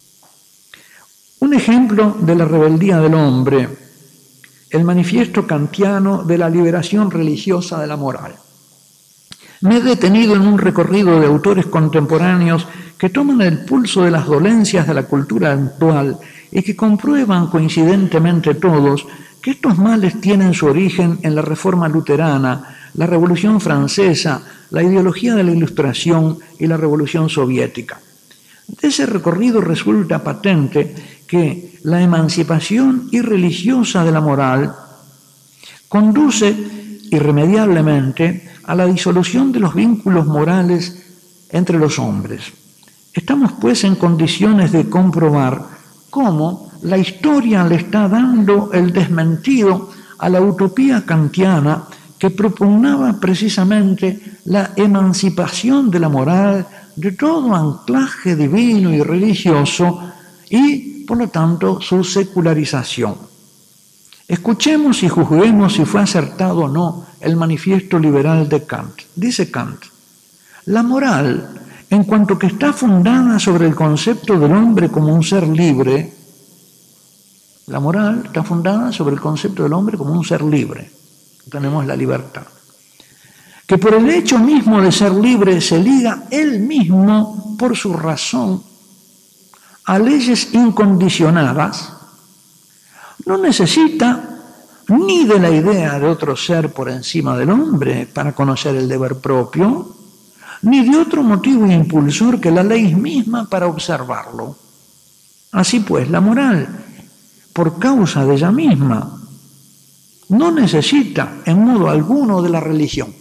Un ejemplo de la rebeldía del hombre, el manifiesto kantiano de la liberación religiosa de la moral. Me he detenido en un recorrido de autores contemporáneos que toman el pulso de las dolencias de la cultura actual y que comprueban coincidentemente todos que estos males tienen su origen en la Reforma luterana, la Revolución Francesa, la ideología de la Ilustración y la Revolución Soviética. De ese recorrido resulta patente que la emancipación irreligiosa de la moral conduce irremediablemente a la disolución de los vínculos morales entre los hombres. Estamos pues en condiciones de comprobar cómo la historia le está dando el desmentido a la utopía kantiana que propugnaba precisamente la emancipación de la moral de todo anclaje divino y religioso y, por lo tanto, su secularización. Escuchemos y juzguemos si fue acertado o no el manifiesto liberal de Kant. Dice Kant, la moral, en cuanto que está fundada sobre el concepto del hombre como un ser libre, la moral está fundada sobre el concepto del hombre como un ser libre. Tenemos la libertad. Que por el hecho mismo de ser libre se liga él mismo por su razón a leyes incondicionadas, no necesita ni de la idea de otro ser por encima del hombre para conocer el deber propio, ni de otro motivo impulsor que la ley misma para observarlo. Así pues, la moral, por causa de ella misma, no necesita en modo alguno de la religión.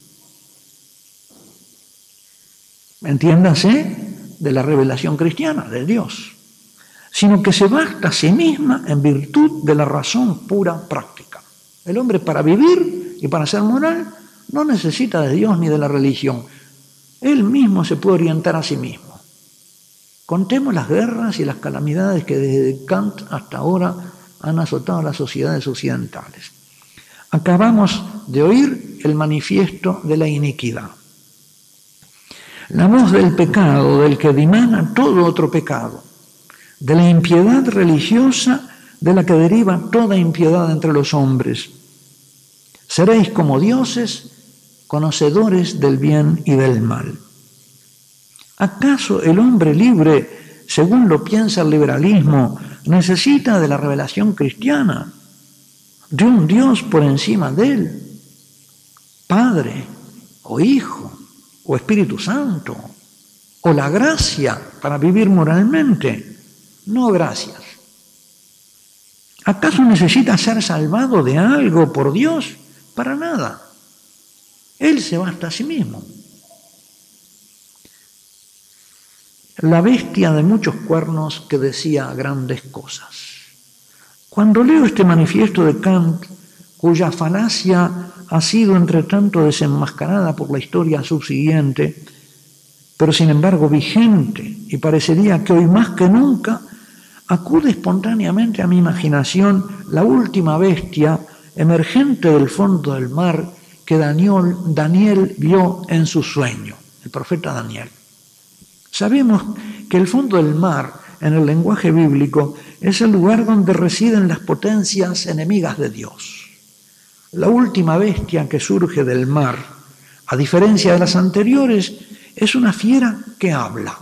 Entiéndase, de la revelación cristiana, de Dios, sino que se basta a sí misma en virtud de la razón pura práctica. El hombre para vivir y para ser moral no necesita de Dios ni de la religión. Él mismo se puede orientar a sí mismo. Contemos las guerras y las calamidades que desde Kant hasta ahora han azotado a las sociedades occidentales. Acabamos de oír el manifiesto de la iniquidad. La voz del pecado, del que dimana todo otro pecado, de la impiedad religiosa de la que deriva toda impiedad entre los hombres. Seréis como dioses, conocedores del bien y del mal. ¿Acaso el hombre libre, según lo piensa el liberalismo, necesita de la revelación cristiana, de un Dios por encima de él, Padre o Hijo o Espíritu Santo, o la gracia para vivir moralmente? No, gracias. ¿Acaso necesita ser salvado de algo por Dios? Para nada. Él se basta a sí mismo. La bestia de muchos cuernos que decía grandes cosas. Cuando leo este manifiesto de Kant, cuya falacia ha sido entre tanto desenmascarada por la historia subsiguiente, pero sin embargo vigente, y parecería que hoy más que nunca acude espontáneamente a mi imaginación la última bestia emergente del fondo del mar que Daniel vio en su sueño, el profeta Daniel. Sabemos que el fondo del mar en el lenguaje bíblico, es el lugar donde residen las potencias enemigas de Dios. La última bestia que surge del mar, a diferencia de las anteriores, es una fiera que habla.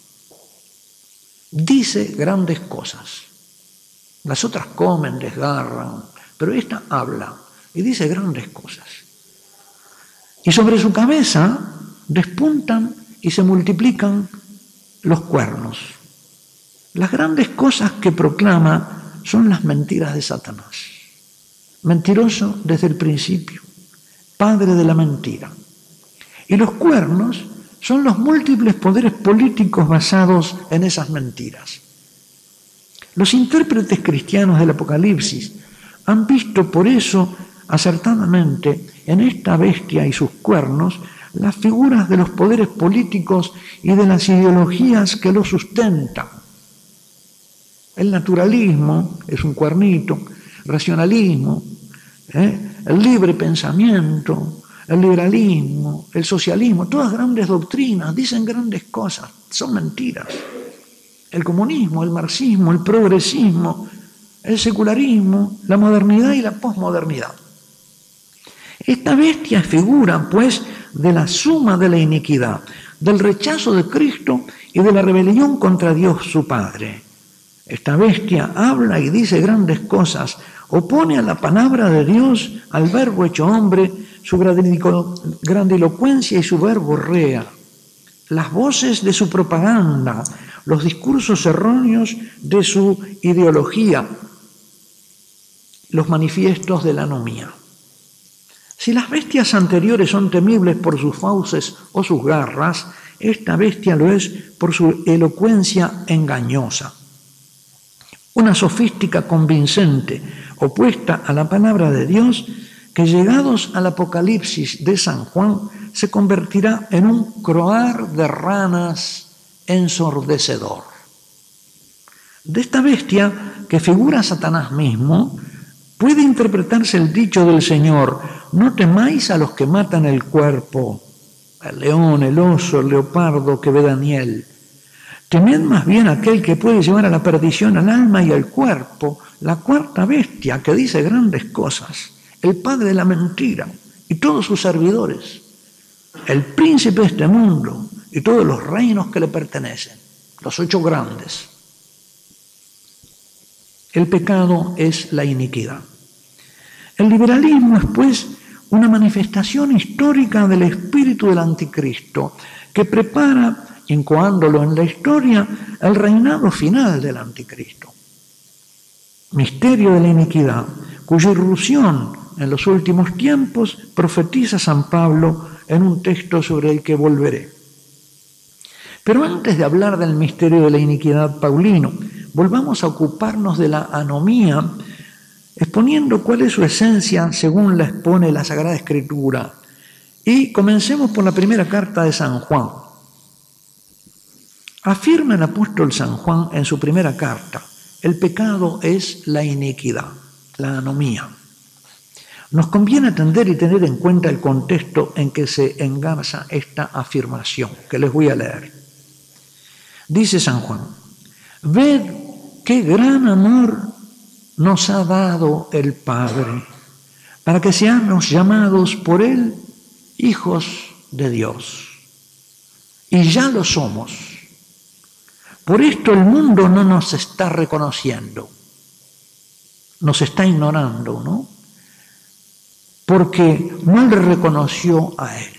Dice grandes cosas. Las otras comen, desgarran, pero esta habla y dice grandes cosas. Y sobre su cabeza despuntan y se multiplican los cuernos. Las grandes cosas que proclama son las mentiras de Satanás. Mentiroso desde el principio, padre de la mentira. Y los cuernos son los múltiples poderes políticos basados en esas mentiras. Los intérpretes cristianos del Apocalipsis han visto por eso acertadamente en esta bestia y sus cuernos las figuras de los poderes políticos y de las ideologías que lo sustentan. El naturalismo es un cuernito, racionalismo, el libre pensamiento, el liberalismo, el socialismo, todas grandes doctrinas, dicen grandes cosas, son mentiras. El comunismo, el marxismo, el progresismo, el secularismo, la modernidad y la posmodernidad. Esta bestia es figura, pues, de la suma de la iniquidad, del rechazo de Cristo y de la rebelión contra Dios su Padre. Esta bestia habla y dice grandes cosas, opone a la palabra de Dios, al verbo hecho hombre, su grandilocuencia y su verborrea, las voces de su propaganda, los discursos erróneos de su ideología, los manifiestos de la anomía. Si las bestias anteriores son temibles por sus fauces o sus garras, esta bestia lo es por su elocuencia engañosa. Una sofística convincente, opuesta a la palabra de Dios, que llegados al Apocalipsis de San Juan, se convertirá en un croar de ranas ensordecedor. De esta bestia, que figura Satanás mismo, puede interpretarse el dicho del Señor: no temáis a los que matan el cuerpo, el león, el oso, el leopardo que ve Daniel. Temed más bien aquel que puede llevar a la perdición al alma y al cuerpo, la cuarta bestia que dice grandes cosas, el padre de la mentira y todos sus servidores, el príncipe de este mundo y todos los reinos que le pertenecen, los 8 grandes. El pecado es la iniquidad. El liberalismo es, pues, una manifestación histórica del espíritu del anticristo que prepara, incoándolo en la historia, el reinado final del anticristo. Misterio de la iniquidad, cuya irrupción en los últimos tiempos profetiza San Pablo en un texto sobre el que volveré. Pero antes de hablar del misterio de la iniquidad paulino, volvamos a ocuparnos de la anomía, exponiendo cuál es su esencia según la expone la Sagrada Escritura. Y comencemos por la primera carta de San Juan. Afirma el apóstol San Juan en su primera carta: el pecado es la iniquidad, la anomía. Nos conviene atender y tener en cuenta el contexto en que se engarza esta afirmación, que les voy a leer. Dice San Juan: ved qué gran amor nos ha dado el Padre, para que seamos llamados por Él hijos de Dios. Y ya lo somos. Por esto el mundo no nos está reconociendo, nos está ignorando, ¿no? Porque no le reconoció a Él.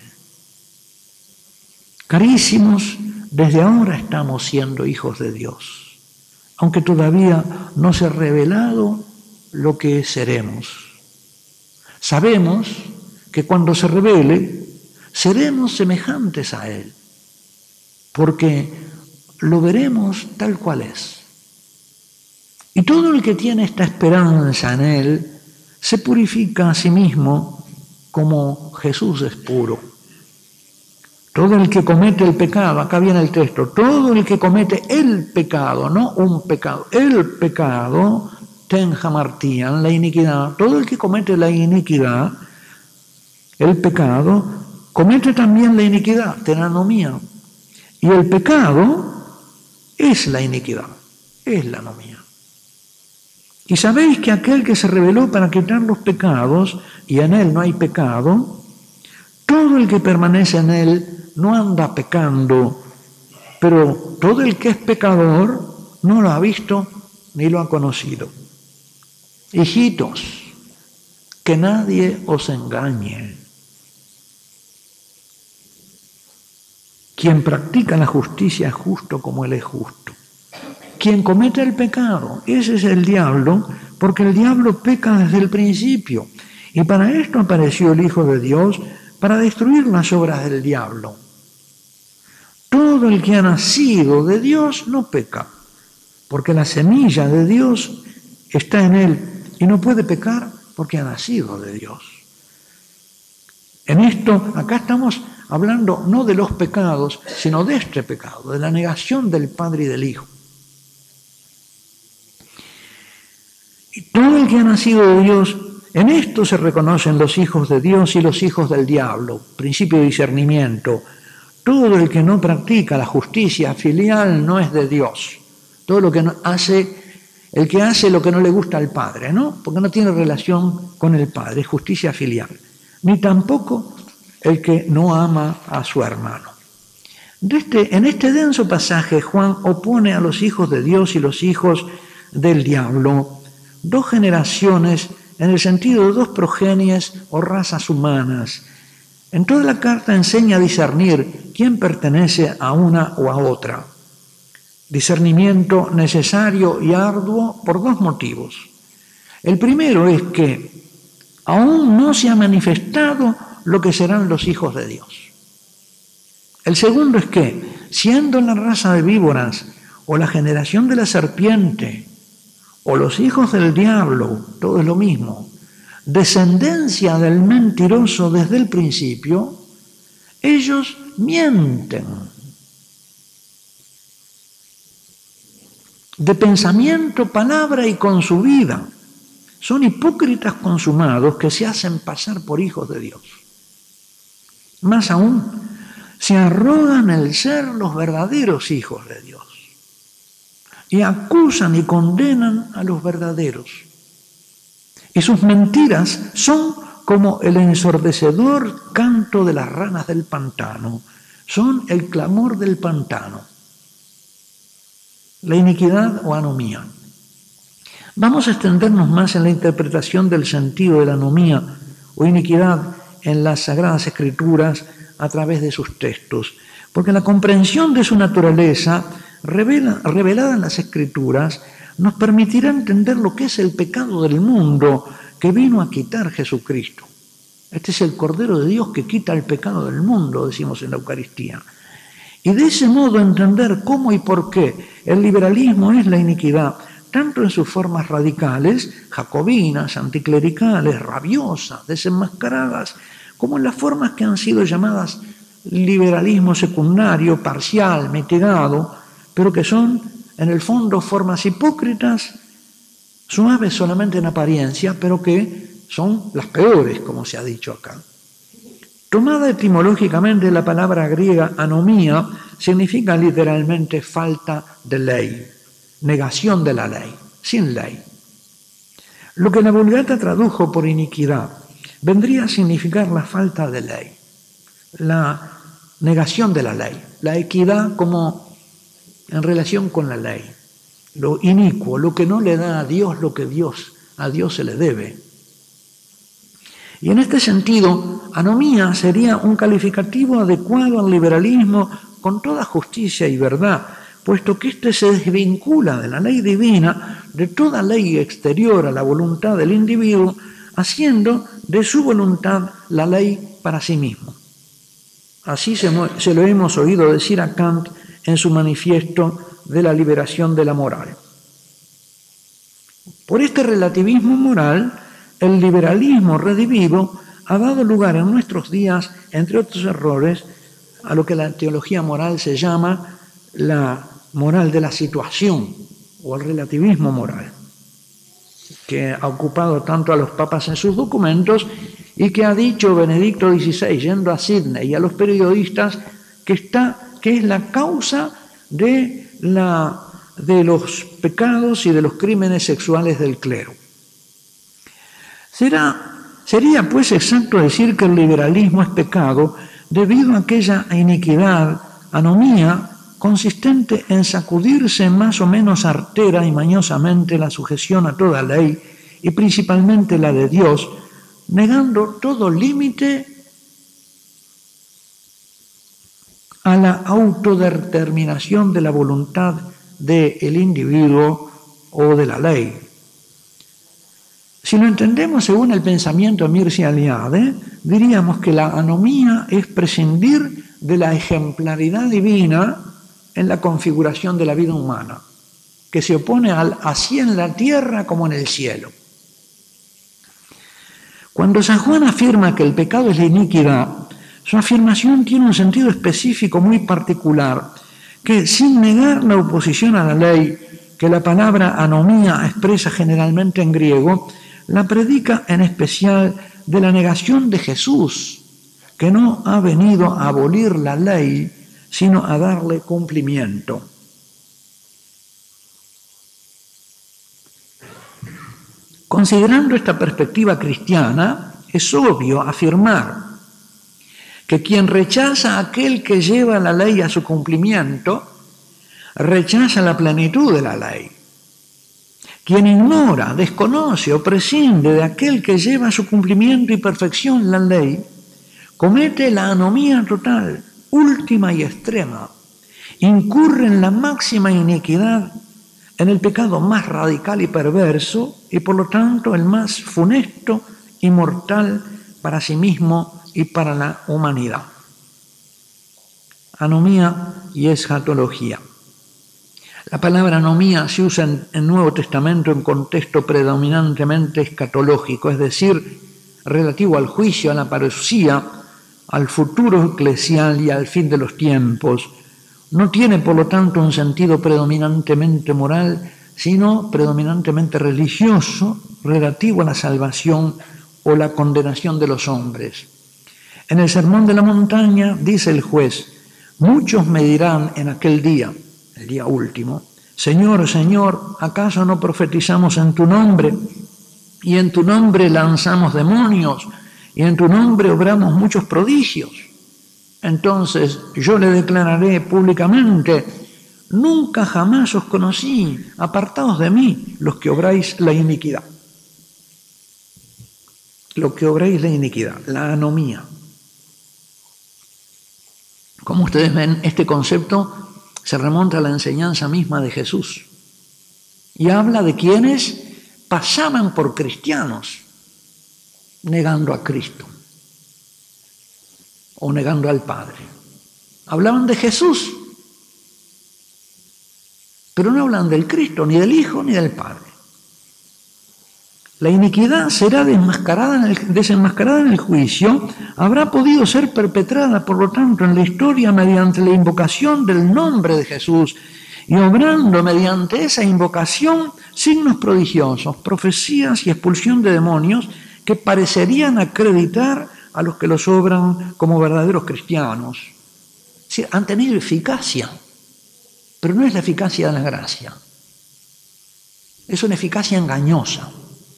Carísimos, desde ahora estamos siendo hijos de Dios, aunque todavía no se ha revelado lo que seremos. Sabemos que cuando se revele, seremos semejantes a Él, porque lo veremos tal cual es. Y todo el que tiene esta esperanza en Él se purifica a sí mismo como Jesús es puro. Todo el que comete el pecado, acá viene el texto, todo el que comete el pecado, no un pecado, el pecado, ten hamartían, la iniquidad, todo el que comete la iniquidad, el pecado, comete también la iniquidad, ten anomía. Y el pecado es la iniquidad. es la anomía. Y sabéis que aquel que se reveló para quitar los pecados, y en él no hay pecado, todo el que permanece en él no anda pecando, pero todo el que es pecador no lo ha visto ni lo ha conocido. Hijitos, que nadie os engañe. Quien practica la justicia es justo como él es justo. Quien comete el pecado, ese es el diablo, porque el diablo peca desde el principio. Y para esto apareció el Hijo de Dios, para destruir las obras del diablo. Todo el que ha nacido de Dios no peca, porque la semilla de Dios está en él y no puede pecar porque ha nacido de Dios. En esto, acá estamos hablando no de los pecados, sino de este pecado, de la negación del Padre y del Hijo. Y todo el que ha nacido de Dios, en esto se reconocen los hijos de Dios y los hijos del diablo, principio de discernimiento. Todo el que no practica la justicia filial no es de Dios. Todo lo que hace, el que hace lo que no le gusta al Padre, ¿no? Porque no tiene relación con el Padre, es justicia filial. Ni tampoco el que no ama a su hermano. En este denso pasaje, Juan opone a los hijos de Dios y los hijos del diablo, dos generaciones en el sentido de dos progenies o razas humanas. En toda la carta enseña a discernir quién pertenece a una o a otra. Discernimiento necesario y arduo por dos motivos. El primero es que aún no se ha manifestado lo que serán los hijos de Dios. El segundo es que, siendo la raza de víboras o la generación de la serpiente o los hijos del diablo, todo es lo mismo, descendencia del mentiroso desde el principio, ellos mienten. De pensamiento, palabra y con su vida. Son hipócritas consumados que se hacen pasar por hijos de Dios. Más aún, se arrogan el ser los verdaderos hijos de Dios y acusan y condenan a los verdaderos. Y sus mentiras son como el ensordecedor canto de las ranas del pantano, son el clamor del pantano. La iniquidad o anomía. Vamos a extendernos más en la interpretación del sentido de la anomía o iniquidad en las Sagradas Escrituras a través de sus textos, porque la comprensión de su naturaleza revelada en las Escrituras nos permitirá entender lo que es el pecado del mundo que vino a quitar Jesucristo. Este es el Cordero de Dios que quita el pecado del mundo, decimos en la Eucaristía. Y de ese modo entender cómo y por qué el liberalismo es la iniquidad, tanto en sus formas radicales, jacobinas, anticlericales, rabiosas, desenmascaradas, como en las formas que han sido llamadas liberalismo secundario, parcial, mitigado, pero que son, en el fondo, formas hipócritas, suaves solamente en apariencia, pero que son las peores, como se ha dicho acá. Tomada etimológicamente, la palabra griega anomía significa literalmente falta de ley, negación de la ley, sin ley. Lo que la Vulgata tradujo por iniquidad vendría a significar la falta de ley, la negación de la ley, la equidad como en relación con la ley, lo inicuo, lo que no le da a Dios lo que a Dios se le debe. Y en este sentido, anomía sería un calificativo adecuado al liberalismo con toda justicia y verdad, puesto que éste se desvincula de la ley divina, de toda ley exterior a la voluntad del individuo, haciendo de su voluntad la ley para sí mismo. Así se lo hemos oído decir a Kant en su manifiesto de la liberación de la moral. Por este relativismo moral, el liberalismo redivivo ha dado lugar en nuestros días, entre otros errores, a lo que la teología moral se llama la moral de la situación o el relativismo moral, que ha ocupado tanto a los papas en sus documentos y que ha dicho Benedicto XVI, yendo a Sydney y a los periodistas, que es la causa de la de los pecados y de los crímenes sexuales del clero. Sería pues exacto decir que el liberalismo es pecado debido a aquella iniquidad, anomía, consistente en sacudirse más o menos artera y mañosamente la sujeción a toda ley, y principalmente la de Dios, negando todo límite a la autodeterminación de la voluntad del individuo o de la ley. Si lo entendemos según el pensamiento de Mircea Eliade, diríamos que la anomía es prescindir de la ejemplaridad divina en la configuración de la vida humana, que se opone al así en la tierra como en el cielo. Cuando San Juan afirma que el pecado es la iniquidad, su afirmación tiene un sentido específico muy particular, que sin negar la oposición a la ley, que la palabra anomía expresa generalmente en griego, la predica en especial de la negación de Jesús, que no ha venido a abolir la ley, sino a darle cumplimiento. Considerando esta perspectiva cristiana, es obvio afirmar que quien rechaza a aquel que lleva la ley a su cumplimiento, rechaza la plenitud de la ley. Quien ignora, desconoce o prescinde de aquel que lleva a su cumplimiento y perfección la ley, comete la anomía total, última y extrema, incurre en la máxima iniquidad, en el pecado más radical y perverso, y por lo tanto el más funesto y mortal para sí mismo y para la humanidad. Anomía y escatología. La palabra anomía se usa en el Nuevo Testamento en contexto predominantemente escatológico, es decir, relativo al juicio, a la parusía, al futuro eclesial y al fin de los tiempos. No tiene, por lo tanto, un sentido predominantemente moral, sino predominantemente religioso, relativo a la salvación o la condenación de los hombres. En el Sermón de la Montaña dice el juez: muchos me dirán en aquel día, el día último, Señor, Señor, ¿acaso no profetizamos en tu nombre? Y en tu nombre lanzamos demonios, y en tu nombre obramos muchos prodigios. Entonces yo le declararé públicamente: nunca jamás os conocí, apartaos de mí, los que obráis la iniquidad. Lo que obráis la iniquidad, la anomía. Como ustedes ven, este concepto se remonta a la enseñanza misma de Jesús y habla de quienes pasaban por cristianos negando a Cristo o negando al Padre. Hablaban de Jesús, pero no hablan del Cristo, ni del Hijo, ni del Padre. La iniquidad será desenmascarada en el juicio, habrá podido ser perpetrada, por lo tanto, en la historia mediante la invocación del nombre de Jesús y obrando mediante esa invocación signos prodigiosos, profecías y expulsión de demonios que parecerían acreditar a los que los obran como verdaderos cristianos. Sí, han tenido eficacia, pero no es la eficacia de la gracia, es una eficacia engañosa.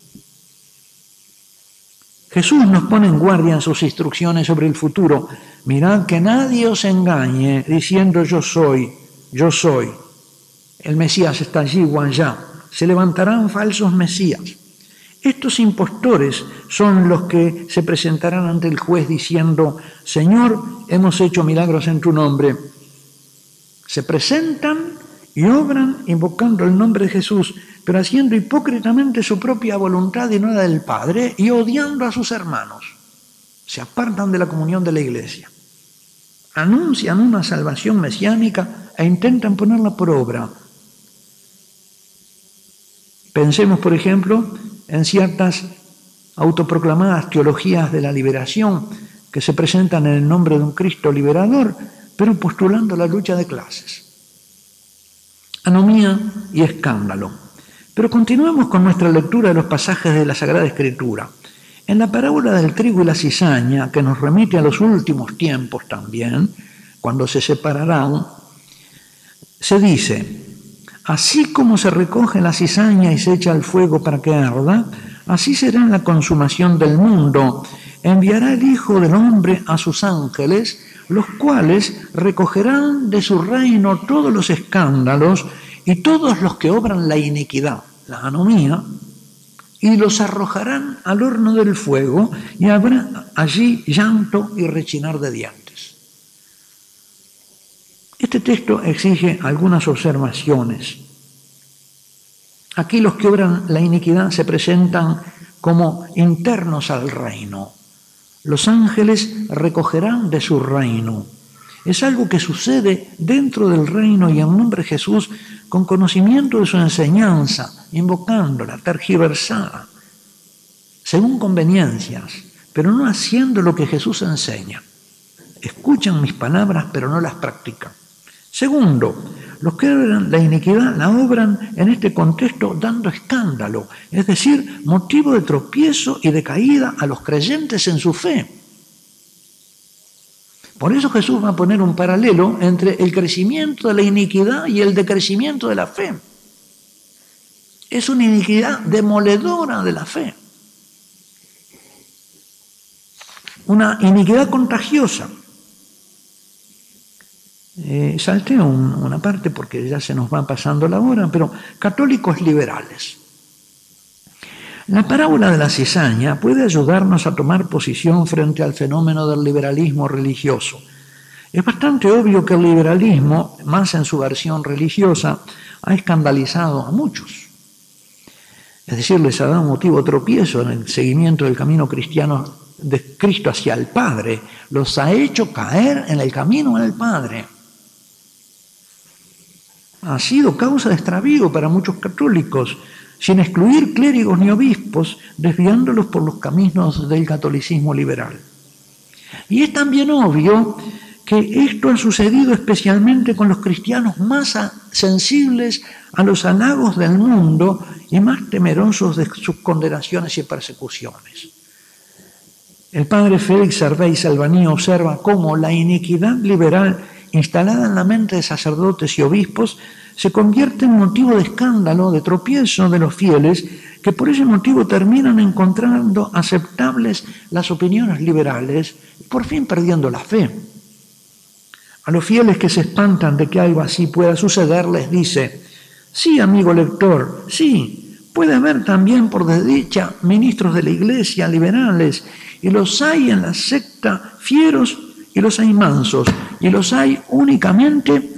Jesús nos pone en guardia en sus instrucciones sobre el futuro. Mirad que nadie os engañe diciendo yo soy. El Mesías está allí o allá. Se levantarán falsos mesías. Estos impostores son los que se presentarán ante el juez diciendo: Señor, hemos hecho milagros en tu nombre. Se presentan y obran invocando el nombre de Jesús, pero haciendo hipócritamente su propia voluntad y no la del Padre, y odiando a sus hermanos. Se apartan de la comunión de la Iglesia. Anuncian una salvación mesiánica e intentan ponerla por obra. Pensemos, por ejemplo, en ciertas autoproclamadas teologías de la liberación que se presentan en el nombre de un Cristo liberador, pero postulando la lucha de clases. Anomía y escándalo. Pero continuemos con nuestra lectura de los pasajes de la Sagrada Escritura. En la parábola del trigo y la cizaña, que nos remite a los últimos tiempos también, cuando se separarán, se dice: Así como se recoge la cizaña y se echa al fuego para que arda, así será la consumación del mundo. Enviará el Hijo del Hombre a sus ángeles, los cuales recogerán de su reino todos los escándalos y todos los que obran la iniquidad, la anomía, y los arrojarán al horno del fuego, y habrá allí llanto y rechinar de dientes. Este texto exige algunas observaciones. Aquí los que obran la iniquidad se presentan como internos al reino. Los ángeles recogerán de su reino. Es algo que sucede dentro del reino y en nombre de Jesús, con conocimiento de su enseñanza, invocándola, tergiversada, según conveniencias, pero no haciendo lo que Jesús enseña. Escuchan mis palabras, pero no las practican. Segundo, los que obran la iniquidad la obran en este contexto dando escándalo, es decir, motivo de tropiezo y de caída a los creyentes en su fe. Por eso Jesús va a poner un paralelo entre el crecimiento de la iniquidad y el decrecimiento de la fe. Es una iniquidad demoledora de la fe. Una iniquidad contagiosa. Salteo una parte porque ya se nos va pasando la hora, pero católicos liberales. La parábola de la cizaña puede ayudarnos a tomar posición frente al fenómeno del liberalismo religioso. Es bastante obvio que el liberalismo, más en su versión religiosa, ha escandalizado a muchos. Es decir, les ha dado motivo de tropiezo en el seguimiento del camino cristiano de Cristo hacia el Padre. Los ha hecho caer en el camino del Padre. Ha sido causa de extravío para muchos católicos, sin excluir clérigos ni obispos, desviándolos por los caminos del catolicismo liberal. Y es también obvio que esto ha sucedido especialmente con los cristianos más sensibles a los halagos del mundo y más temerosos de sus condenaciones y persecuciones. El padre Félix Sarday Salvaní observa cómo la iniquidad liberal instalada en la mente de sacerdotes y obispos se convierte en motivo de escándalo, de tropiezo de los fieles, que por ese motivo terminan encontrando aceptables las opiniones liberales y por fin perdiendo la fe. A los fieles que se espantan de que algo así pueda suceder les dice: sí, amigo lector, sí, puede haber también por desdicha ministros de la Iglesia liberales, y los hay en la secta fieros y los hay mansos, y los hay únicamente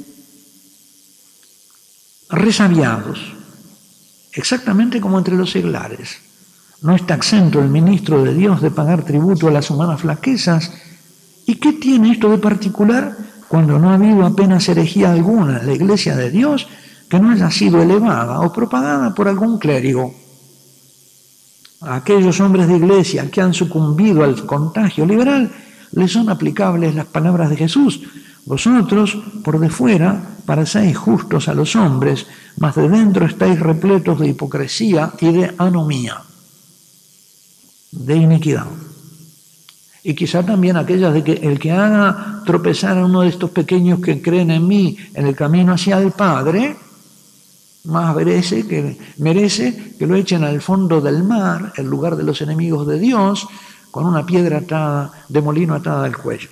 resabiados, exactamente como entre los seglares. No está exento el ministro de Dios de pagar tributo a las humanas flaquezas. ¿Y qué tiene esto de particular cuando no ha habido apenas herejía alguna en la Iglesia de Dios que no haya sido elevada o propagada por algún clérigo? A aquellos hombres de iglesia que han sucumbido al contagio liberal les son aplicables las palabras de Jesús: vosotros por de fuera parecéis justos a los hombres, mas de dentro estáis repletos de hipocresía y de anomía, de iniquidad. Y quizá también aquellas de que el que haga tropezar a uno de estos pequeños que creen en mí en el camino hacia el Padre, más merece que lo echen al fondo del mar, el lugar de los enemigos de Dios, con una piedra atada, de molino atada al cuello.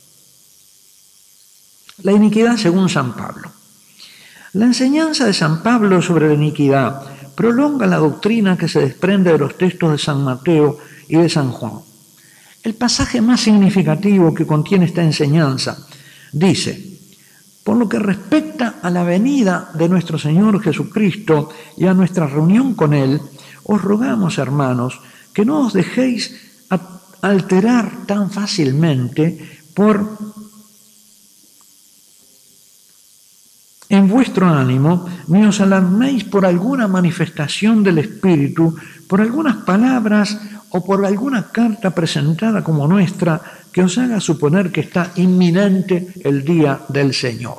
La iniquidad según San Pablo. La enseñanza de San Pablo sobre la iniquidad prolonga la doctrina que se desprende de los textos de San Mateo y de San Juan. El pasaje más significativo que contiene esta enseñanza dice: por lo que respecta a la venida de nuestro Señor Jesucristo y a nuestra reunión con Él, os rogamos, hermanos, que no os dejéis alterar tan fácilmente en vuestro ánimo, ni os alarméis por alguna manifestación del Espíritu, por algunas palabras o por alguna carta presentada como nuestra que os haga suponer que está inminente el día del Señor.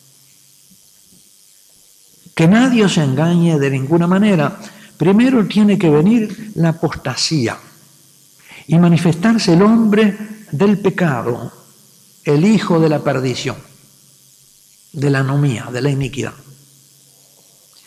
Que nadie os engañe de ninguna manera. Primero tiene que venir la apostasía y manifestarse el hombre del pecado, el hijo de la perdición, de la anomía, de la iniquidad.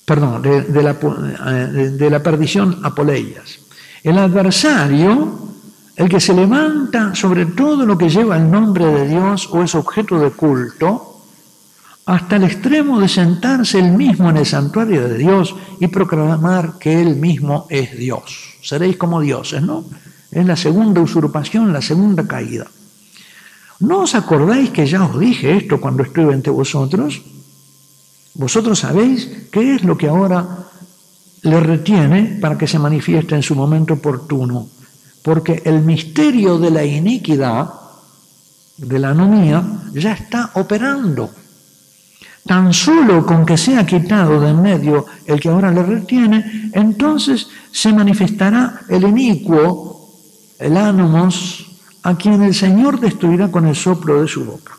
de la perdición apoleias. El adversario, el que se levanta sobre todo lo que lleva el nombre de Dios o es objeto de culto, hasta el extremo de sentarse él mismo en el santuario de Dios y proclamar que él mismo es Dios. Seréis como dioses, ¿no? Es la segunda usurpación, la segunda caída. ¿No os acordáis que ya os dije esto cuando estuve entre vosotros? Vosotros sabéis qué es lo que ahora le retiene para que se manifieste en su momento oportuno. Porque el misterio de la iniquidad, de la anomía, ya está operando. Tan solo con que sea quitado de en medio el que ahora le retiene, entonces se manifestará el inicuo, el ánimos, a quien el Señor destruirá con el soplo de su boca.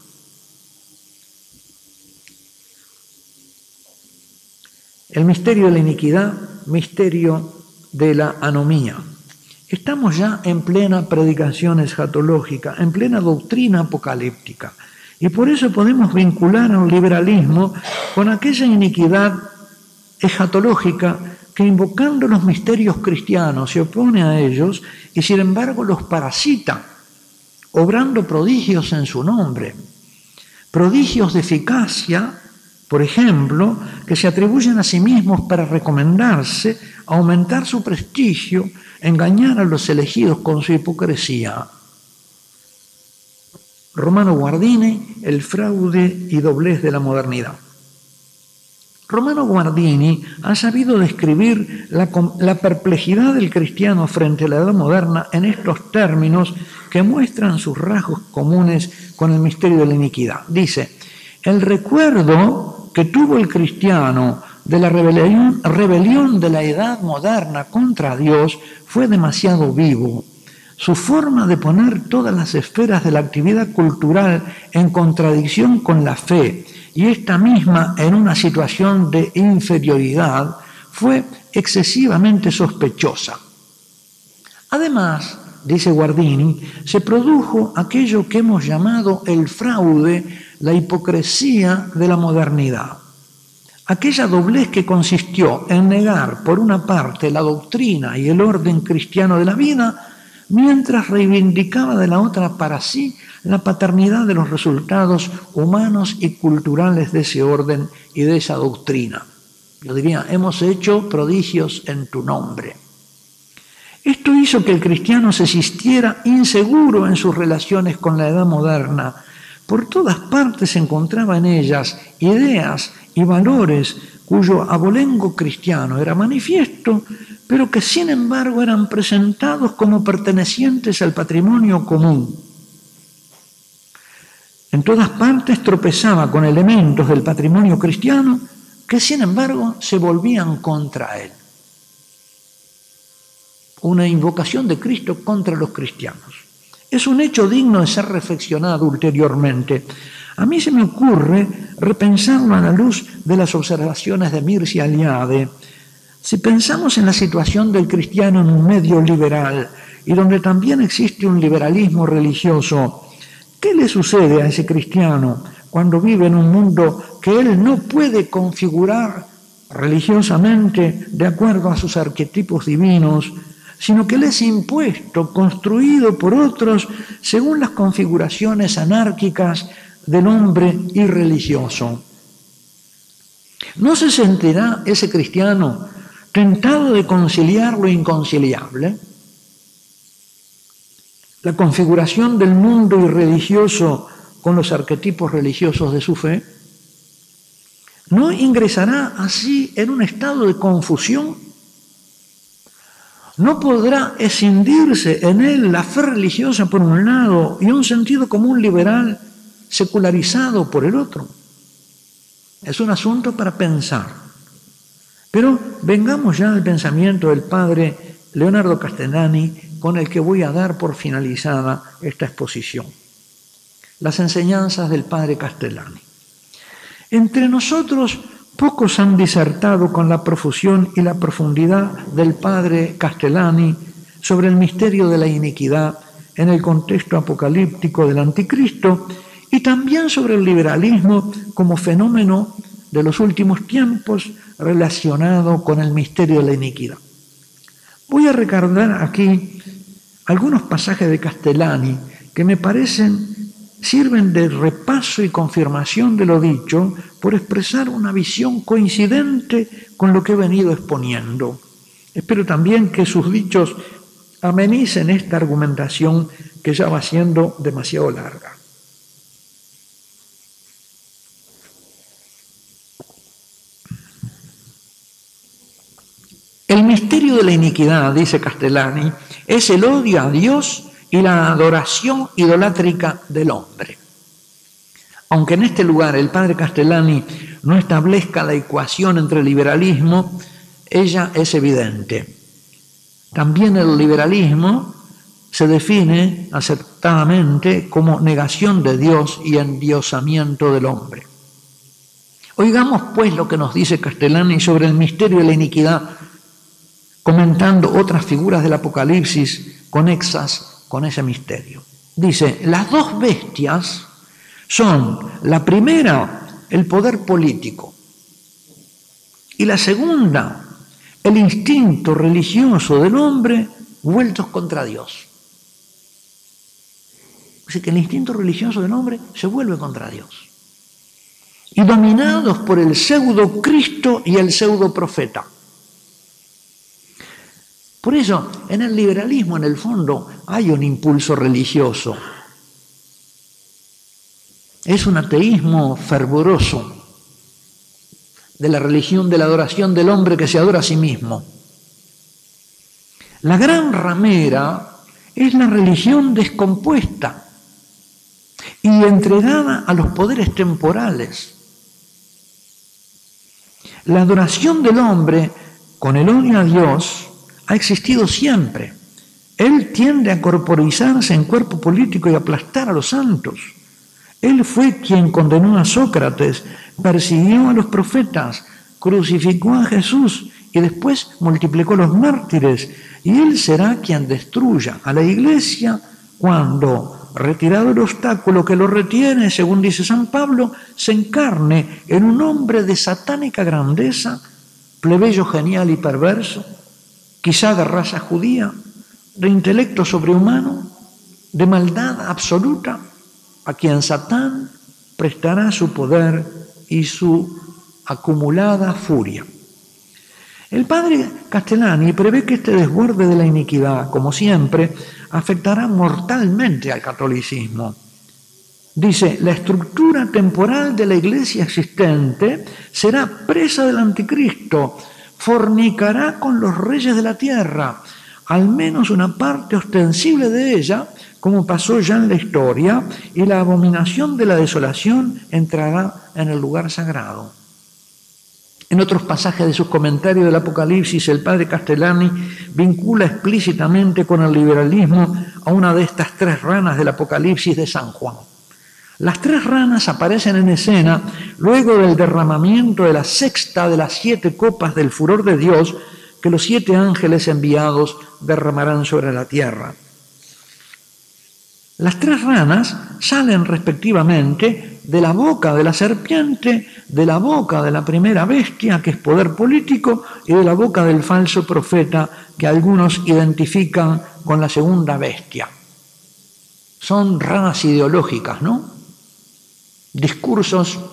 El misterio de la iniquidad, misterio de la anomía. Estamos ya en plena predicación escatológica, en plena doctrina apocalíptica. Y por eso podemos vincular al liberalismo con aquella iniquidad escatológica que, invocando los misterios cristianos, se opone a ellos y sin embargo los parasita, obrando prodigios en su nombre. Prodigios de eficacia, por ejemplo, que se atribuyen a sí mismos para recomendarse, aumentar su prestigio, engañar a los elegidos con su hipocresía. Romano Guardini, el fraude y doblez de la modernidad. Romano Guardini ha sabido describir la perplejidad del cristiano frente a la edad moderna en estos términos que muestran sus rasgos comunes con el misterio de la iniquidad. Dice, el recuerdo que tuvo el cristiano de la rebelión de la edad moderna contra Dios fue demasiado vivo. Su forma de poner todas las esferas de la actividad cultural en contradicción con la fe y esta misma en una situación de inferioridad fue excesivamente sospechosa. Además, dice Guardini, se produjo aquello que hemos llamado el fraude, la hipocresía de la modernidad. Aquella doblez que consistió en negar, por una parte, la doctrina y el orden cristiano de la vida, mientras reivindicaba de la otra para sí la paternidad de los resultados humanos y culturales de ese orden y de esa doctrina. Yo diría, hemos hecho prodigios en tu nombre. Esto hizo que el cristiano se sintiera inseguro en sus relaciones con la edad moderna. Por todas partes se encontraba en ellas ideas y valores cuyo abolengo cristiano era manifiesto, pero que sin embargo eran presentados como pertenecientes al patrimonio común. En todas partes tropezaba con elementos del patrimonio cristiano que sin embargo se volvían contra él. Una invocación de Cristo contra los cristianos. Es un hecho digno de ser reflexionado ulteriormente. A mí se me ocurre repensarlo a la luz de las observaciones de Mircea Eliade. Si pensamos en la situación del cristiano en un medio liberal y donde también existe un liberalismo religioso, ¿qué le sucede a ese cristiano cuando vive en un mundo que él no puede configurar religiosamente de acuerdo a sus arquetipos divinos, sino que le es impuesto, construido por otros según las configuraciones anárquicas del hombre irreligioso? ¿No se sentirá ese cristiano tentado de conciliar lo inconciliable? La configuración del mundo irreligioso con los arquetipos religiosos de su fe. ¿No ingresará así en un estado de confusión? ¿No podrá escindirse en él la fe religiosa por un lado y un sentido común liberal secularizado por el otro? Es un asunto para pensar. Pero vengamos ya al pensamiento del padre Leonardo Castellani, con el que voy a dar por finalizada esta exposición. Las enseñanzas del padre Castellani. Entre nosotros, pocos han disertado con la profusión y la profundidad del padre Castellani sobre el misterio de la iniquidad en el contexto apocalíptico del anticristo y también sobre el liberalismo como fenómeno de los últimos tiempos relacionado con el misterio de la iniquidad. Voy a recordar aquí algunos pasajes de Castellani que me parecen sirven de repaso y confirmación de lo dicho por expresar una visión coincidente con lo que he venido exponiendo. Espero también que sus dichos amenicen esta argumentación que ya va siendo demasiado larga. El misterio de la iniquidad, dice Castellani, es el odio a Dios y la adoración idolátrica del hombre. Aunque en este lugar el padre Castellani no establezca la ecuación entre liberalismo, ella es evidente. También el liberalismo se define acertadamente como negación de Dios y endiosamiento del hombre. Oigamos pues lo que nos dice Castellani sobre el misterio de la iniquidad, comentando otras figuras del Apocalipsis conexas con ese misterio. Dice, las dos bestias son, la primera, el poder político, y la segunda, el instinto religioso del hombre vueltos contra Dios. Así que el instinto religioso del hombre se vuelve contra Dios. Y dominados por el pseudo Cristo y el pseudo profeta. Por eso, en el liberalismo, en el fondo, hay un impulso religioso. Es un ateísmo fervoroso de la religión de la adoración del hombre que se adora a sí mismo. La gran ramera es la religión descompuesta y entregada a los poderes temporales. La adoración del hombre con el odio a Dios ha existido siempre. Él tiende a corporizarse en cuerpo político y aplastar a los santos. Él fue quien condenó a Sócrates, persiguió a los profetas, crucificó a Jesús y después multiplicó los mártires. Y él será quien destruya a la iglesia cuando, retirado el obstáculo que lo retiene, según dice San Pablo, se encarne en un hombre de satánica grandeza, plebeyo genial y perverso, quizá de raza judía, de intelecto sobrehumano, de maldad absoluta, a quien Satán prestará su poder y su acumulada furia. El padre Castellani prevé que este desborde de la iniquidad, como siempre, afectará mortalmente al catolicismo. Dice, la estructura temporal de la iglesia existente será presa del anticristo, fornicará con los reyes de la tierra, al menos una parte ostensible de ella, como pasó ya en la historia, y la abominación de la desolación entrará en el lugar sagrado. En otros pasajes de sus comentarios del Apocalipsis, el padre Castellani vincula explícitamente con el liberalismo a una de estas tres ranas del Apocalipsis de San Juan. Las tres ranas aparecen en escena luego del derramamiento de la sexta de las 7 copas del furor de Dios que los 7 ángeles enviados derramarán sobre la tierra. Las tres ranas salen respectivamente de la boca de la serpiente, de la boca de la primera bestia, que es poder político, y de la boca del falso profeta, que algunos identifican con la segunda bestia. Son ranas ideológicas, ¿no? Discursos.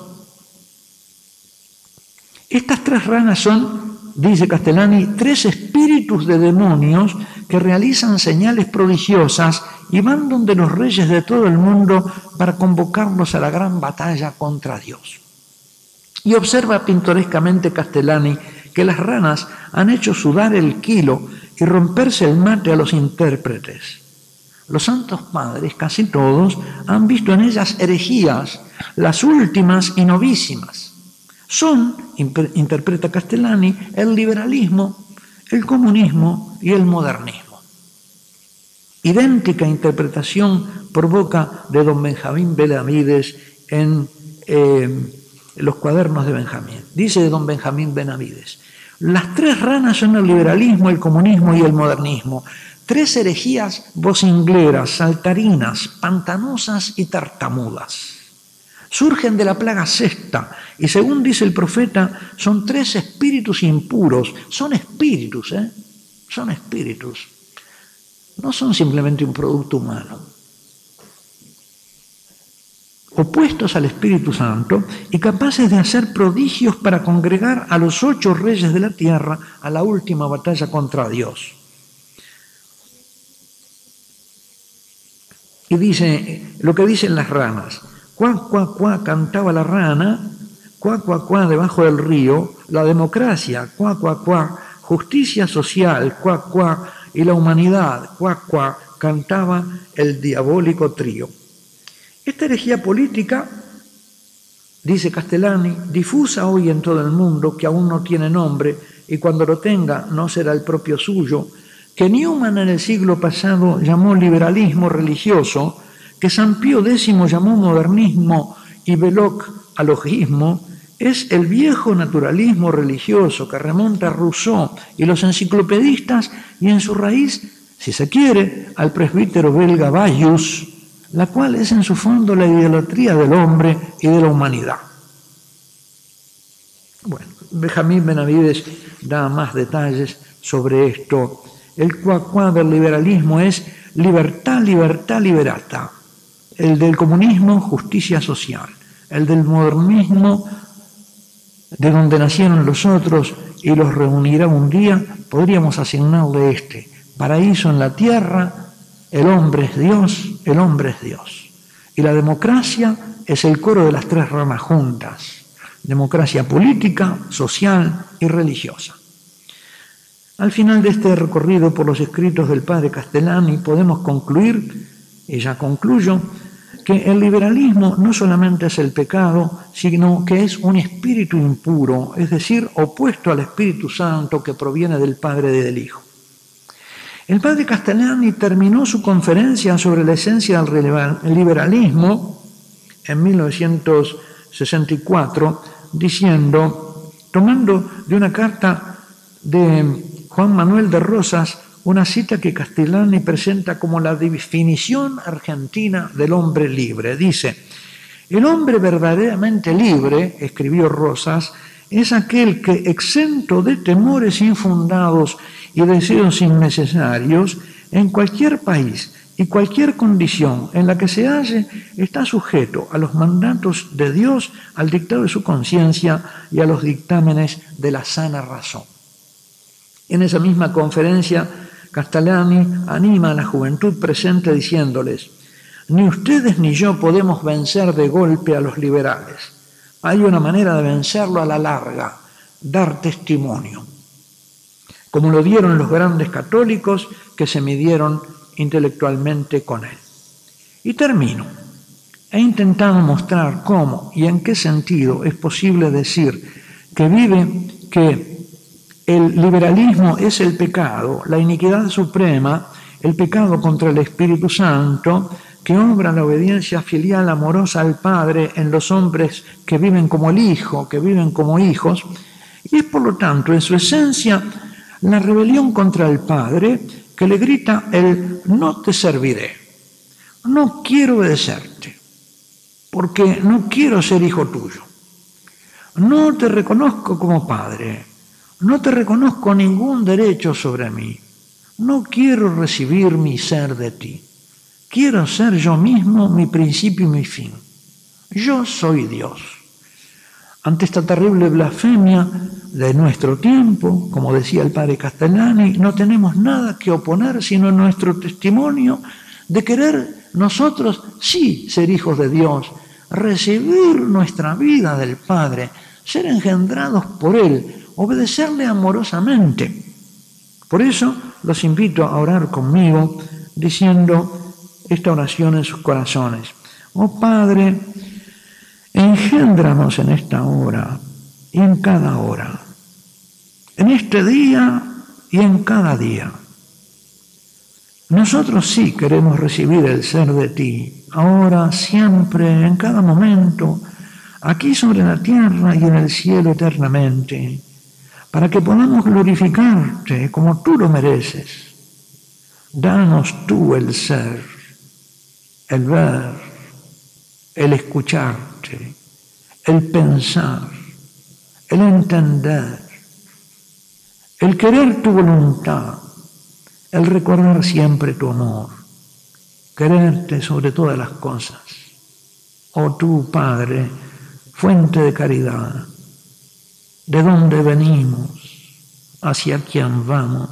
Estas tres ranas son, dice Castellani, 3 espíritus de demonios que realizan señales prodigiosas y van donde los reyes de todo el mundo para convocarlos a la gran batalla contra Dios. Y observa pintorescamente Castellani que las ranas han hecho sudar el kilo y romperse el mate a los intérpretes. Los santos padres, casi todos, han visto en ellas herejías, las últimas y novísimas. Son, interpreta Castellani, el liberalismo, el comunismo y el modernismo. Idéntica interpretación provoca de don Benjamín Benavides en los cuadernos de Benjamín. Dice de don Benjamín Benavides, las tres ranas son el liberalismo, el comunismo y el modernismo. 3 herejías vocingleras, saltarinas, pantanosas y tartamudas. Surgen de la plaga sexta y según dice el profeta son 3 espíritus impuros. Son espíritus, son espíritus. No son simplemente un producto humano. Opuestos al Espíritu Santo y capaces de hacer prodigios para congregar a los 8 reyes de la tierra a la última batalla contra Dios. Y dice lo que dicen las ranas. Cuá, cuá, cuá, cantaba la rana, cuá, cuá, cuá, debajo del río, la democracia, cuá, cuá, cuá, justicia social, cuá, cuá, y la humanidad, cuá, cuá, cantaba el diabólico trío. Esta herejía política, dice Castellani, difusa hoy en todo el mundo, que aún no tiene nombre, y cuando lo tenga no será el propio suyo, que Newman en el siglo pasado llamó liberalismo religioso, que San Pío X llamó modernismo y Belloc alogismo, es el viejo naturalismo religioso que remonta a Rousseau y los enciclopedistas y en su raíz, si se quiere, al presbítero belga Bayus, la cual es en su fondo la idolatría del hombre y de la humanidad. Bueno, Benjamín Benavides da más detalles sobre esto. El cuacuá del liberalismo es libertad, libertad, liberata. El del comunismo, justicia social. El del modernismo, de donde nacieron los otros y los reunirá un día, podríamos asignarle este: paraíso en la tierra, el hombre es Dios, el hombre es Dios. Y la democracia es el coro de las 3 ramas juntas: democracia política, social y religiosa. Al final de este recorrido por los escritos del padre Castellani podemos concluir, y ya concluyo, que el liberalismo no solamente es el pecado, sino que es un espíritu impuro, es decir, opuesto al Espíritu Santo que proviene del Padre y del Hijo. El padre Castellani terminó su conferencia sobre la esencia del liberalismo en 1964 diciendo, tomando de una carta de Juan Manuel de Rosas, una cita que Castellani presenta como la definición argentina del hombre libre. Dice, el hombre verdaderamente libre, escribió Rosas, es aquel que, exento de temores infundados y deseos innecesarios, en cualquier país y cualquier condición en la que se halle, está sujeto a los mandatos de Dios, al dictado de su conciencia y a los dictámenes de la sana razón. En esa misma conferencia, Castellani anima a la juventud presente diciéndoles, ni ustedes ni yo podemos vencer de golpe a los liberales. Hay una manera de vencerlo a la larga, dar testimonio, como lo dieron los grandes católicos que se midieron intelectualmente con él. Y termino. He intentado mostrar cómo y en qué sentido es posible decir que el liberalismo es el pecado, la iniquidad suprema, el pecado contra el Espíritu Santo, que obra la obediencia filial amorosa al Padre en los hombres que viven como el Hijo, que viven como hijos, y es por lo tanto en su esencia la rebelión contra el Padre que le grita el no te serviré, no quiero obedecerte, porque no quiero ser hijo tuyo, no te reconozco como Padre, no te reconozco ningún derecho sobre mí, no quiero recibir mi ser de ti, quiero ser yo mismo mi principio y mi fin, yo soy Dios. Ante esta terrible blasfemia de nuestro tiempo, como decía el padre Castellani, no tenemos nada que oponer sino nuestro testimonio de querer nosotros sí ser hijos de Dios, recibir nuestra vida del Padre, ser engendrados por Él, obedecerle amorosamente. Por eso los invito a orar conmigo diciendo esta oración en sus corazones. Oh Padre, engéndranos en esta hora y en cada hora, en este día y en cada día. Nosotros sí queremos recibir el ser de ti, ahora, siempre, en cada momento, aquí sobre la tierra y en el cielo eternamente, para que podamos glorificarte como tú lo mereces. Danos tú el ser, el ver, el escucharte, el pensar, el entender, el querer tu voluntad, el recordar siempre tu amor, quererte sobre todas las cosas. Oh tú, Padre, fuente de caridad, de dónde venimos, hacia quién vamos,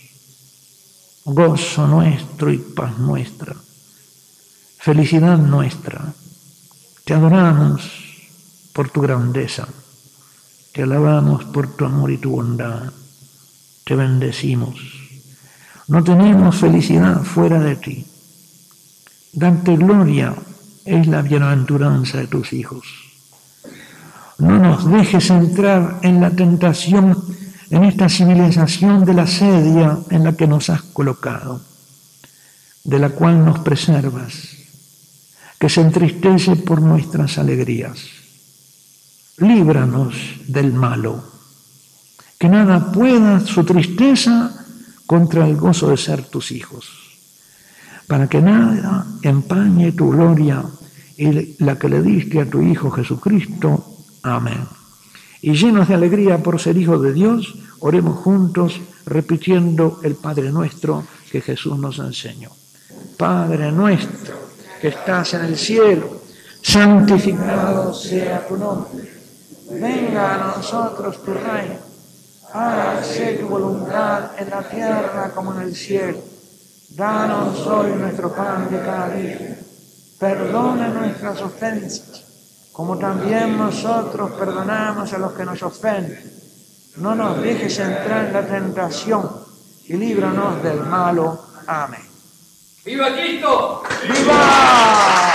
gozo nuestro y paz nuestra, felicidad nuestra. Te adoramos por tu grandeza, te alabamos por tu amor y tu bondad, te bendecimos. No tenemos felicidad fuera de ti. Darte gloria es la bienaventuranza de tus hijos. No nos dejes entrar en la tentación, en esta civilización de la asedia en la que nos has colocado, de la cual nos preservas, que se entristece por nuestras alegrías. Líbranos del malo, que nada pueda su tristeza contra el gozo de ser tus hijos, para que nada empañe tu gloria y la que le diste a tu Hijo Jesucristo. Amén. Y llenos de alegría por ser hijos de Dios, oremos juntos repitiendo el Padre Nuestro que Jesús nos enseñó. Padre nuestro que estás en el cielo, santificado sea tu nombre. Venga a nosotros tu reino. Hágase tu voluntad en la tierra como en el cielo. Danos hoy nuestro pan de cada día. Perdona nuestras ofensas, como también nosotros perdonamos a los que nos ofenden. No nos dejes entrar en la tentación y líbranos del malo. Amén. ¡Viva Cristo! ¡Viva!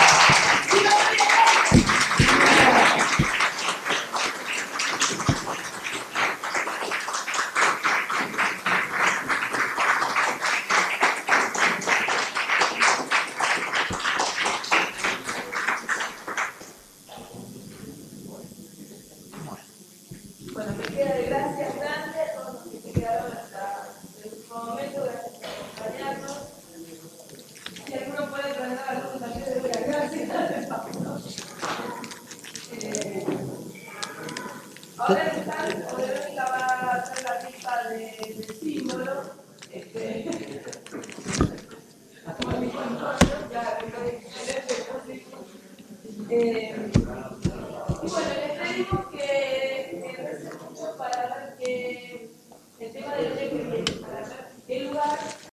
Bueno, me queda de gracias grandes a todos los que se quedaron hasta el último momento. Gracias por acompañarnos. Si alguno puede tratar algunos también de la gracia. Ahora Verónica va a hacer la lista del símbolo. Como dijo Antonio, ya, excelente.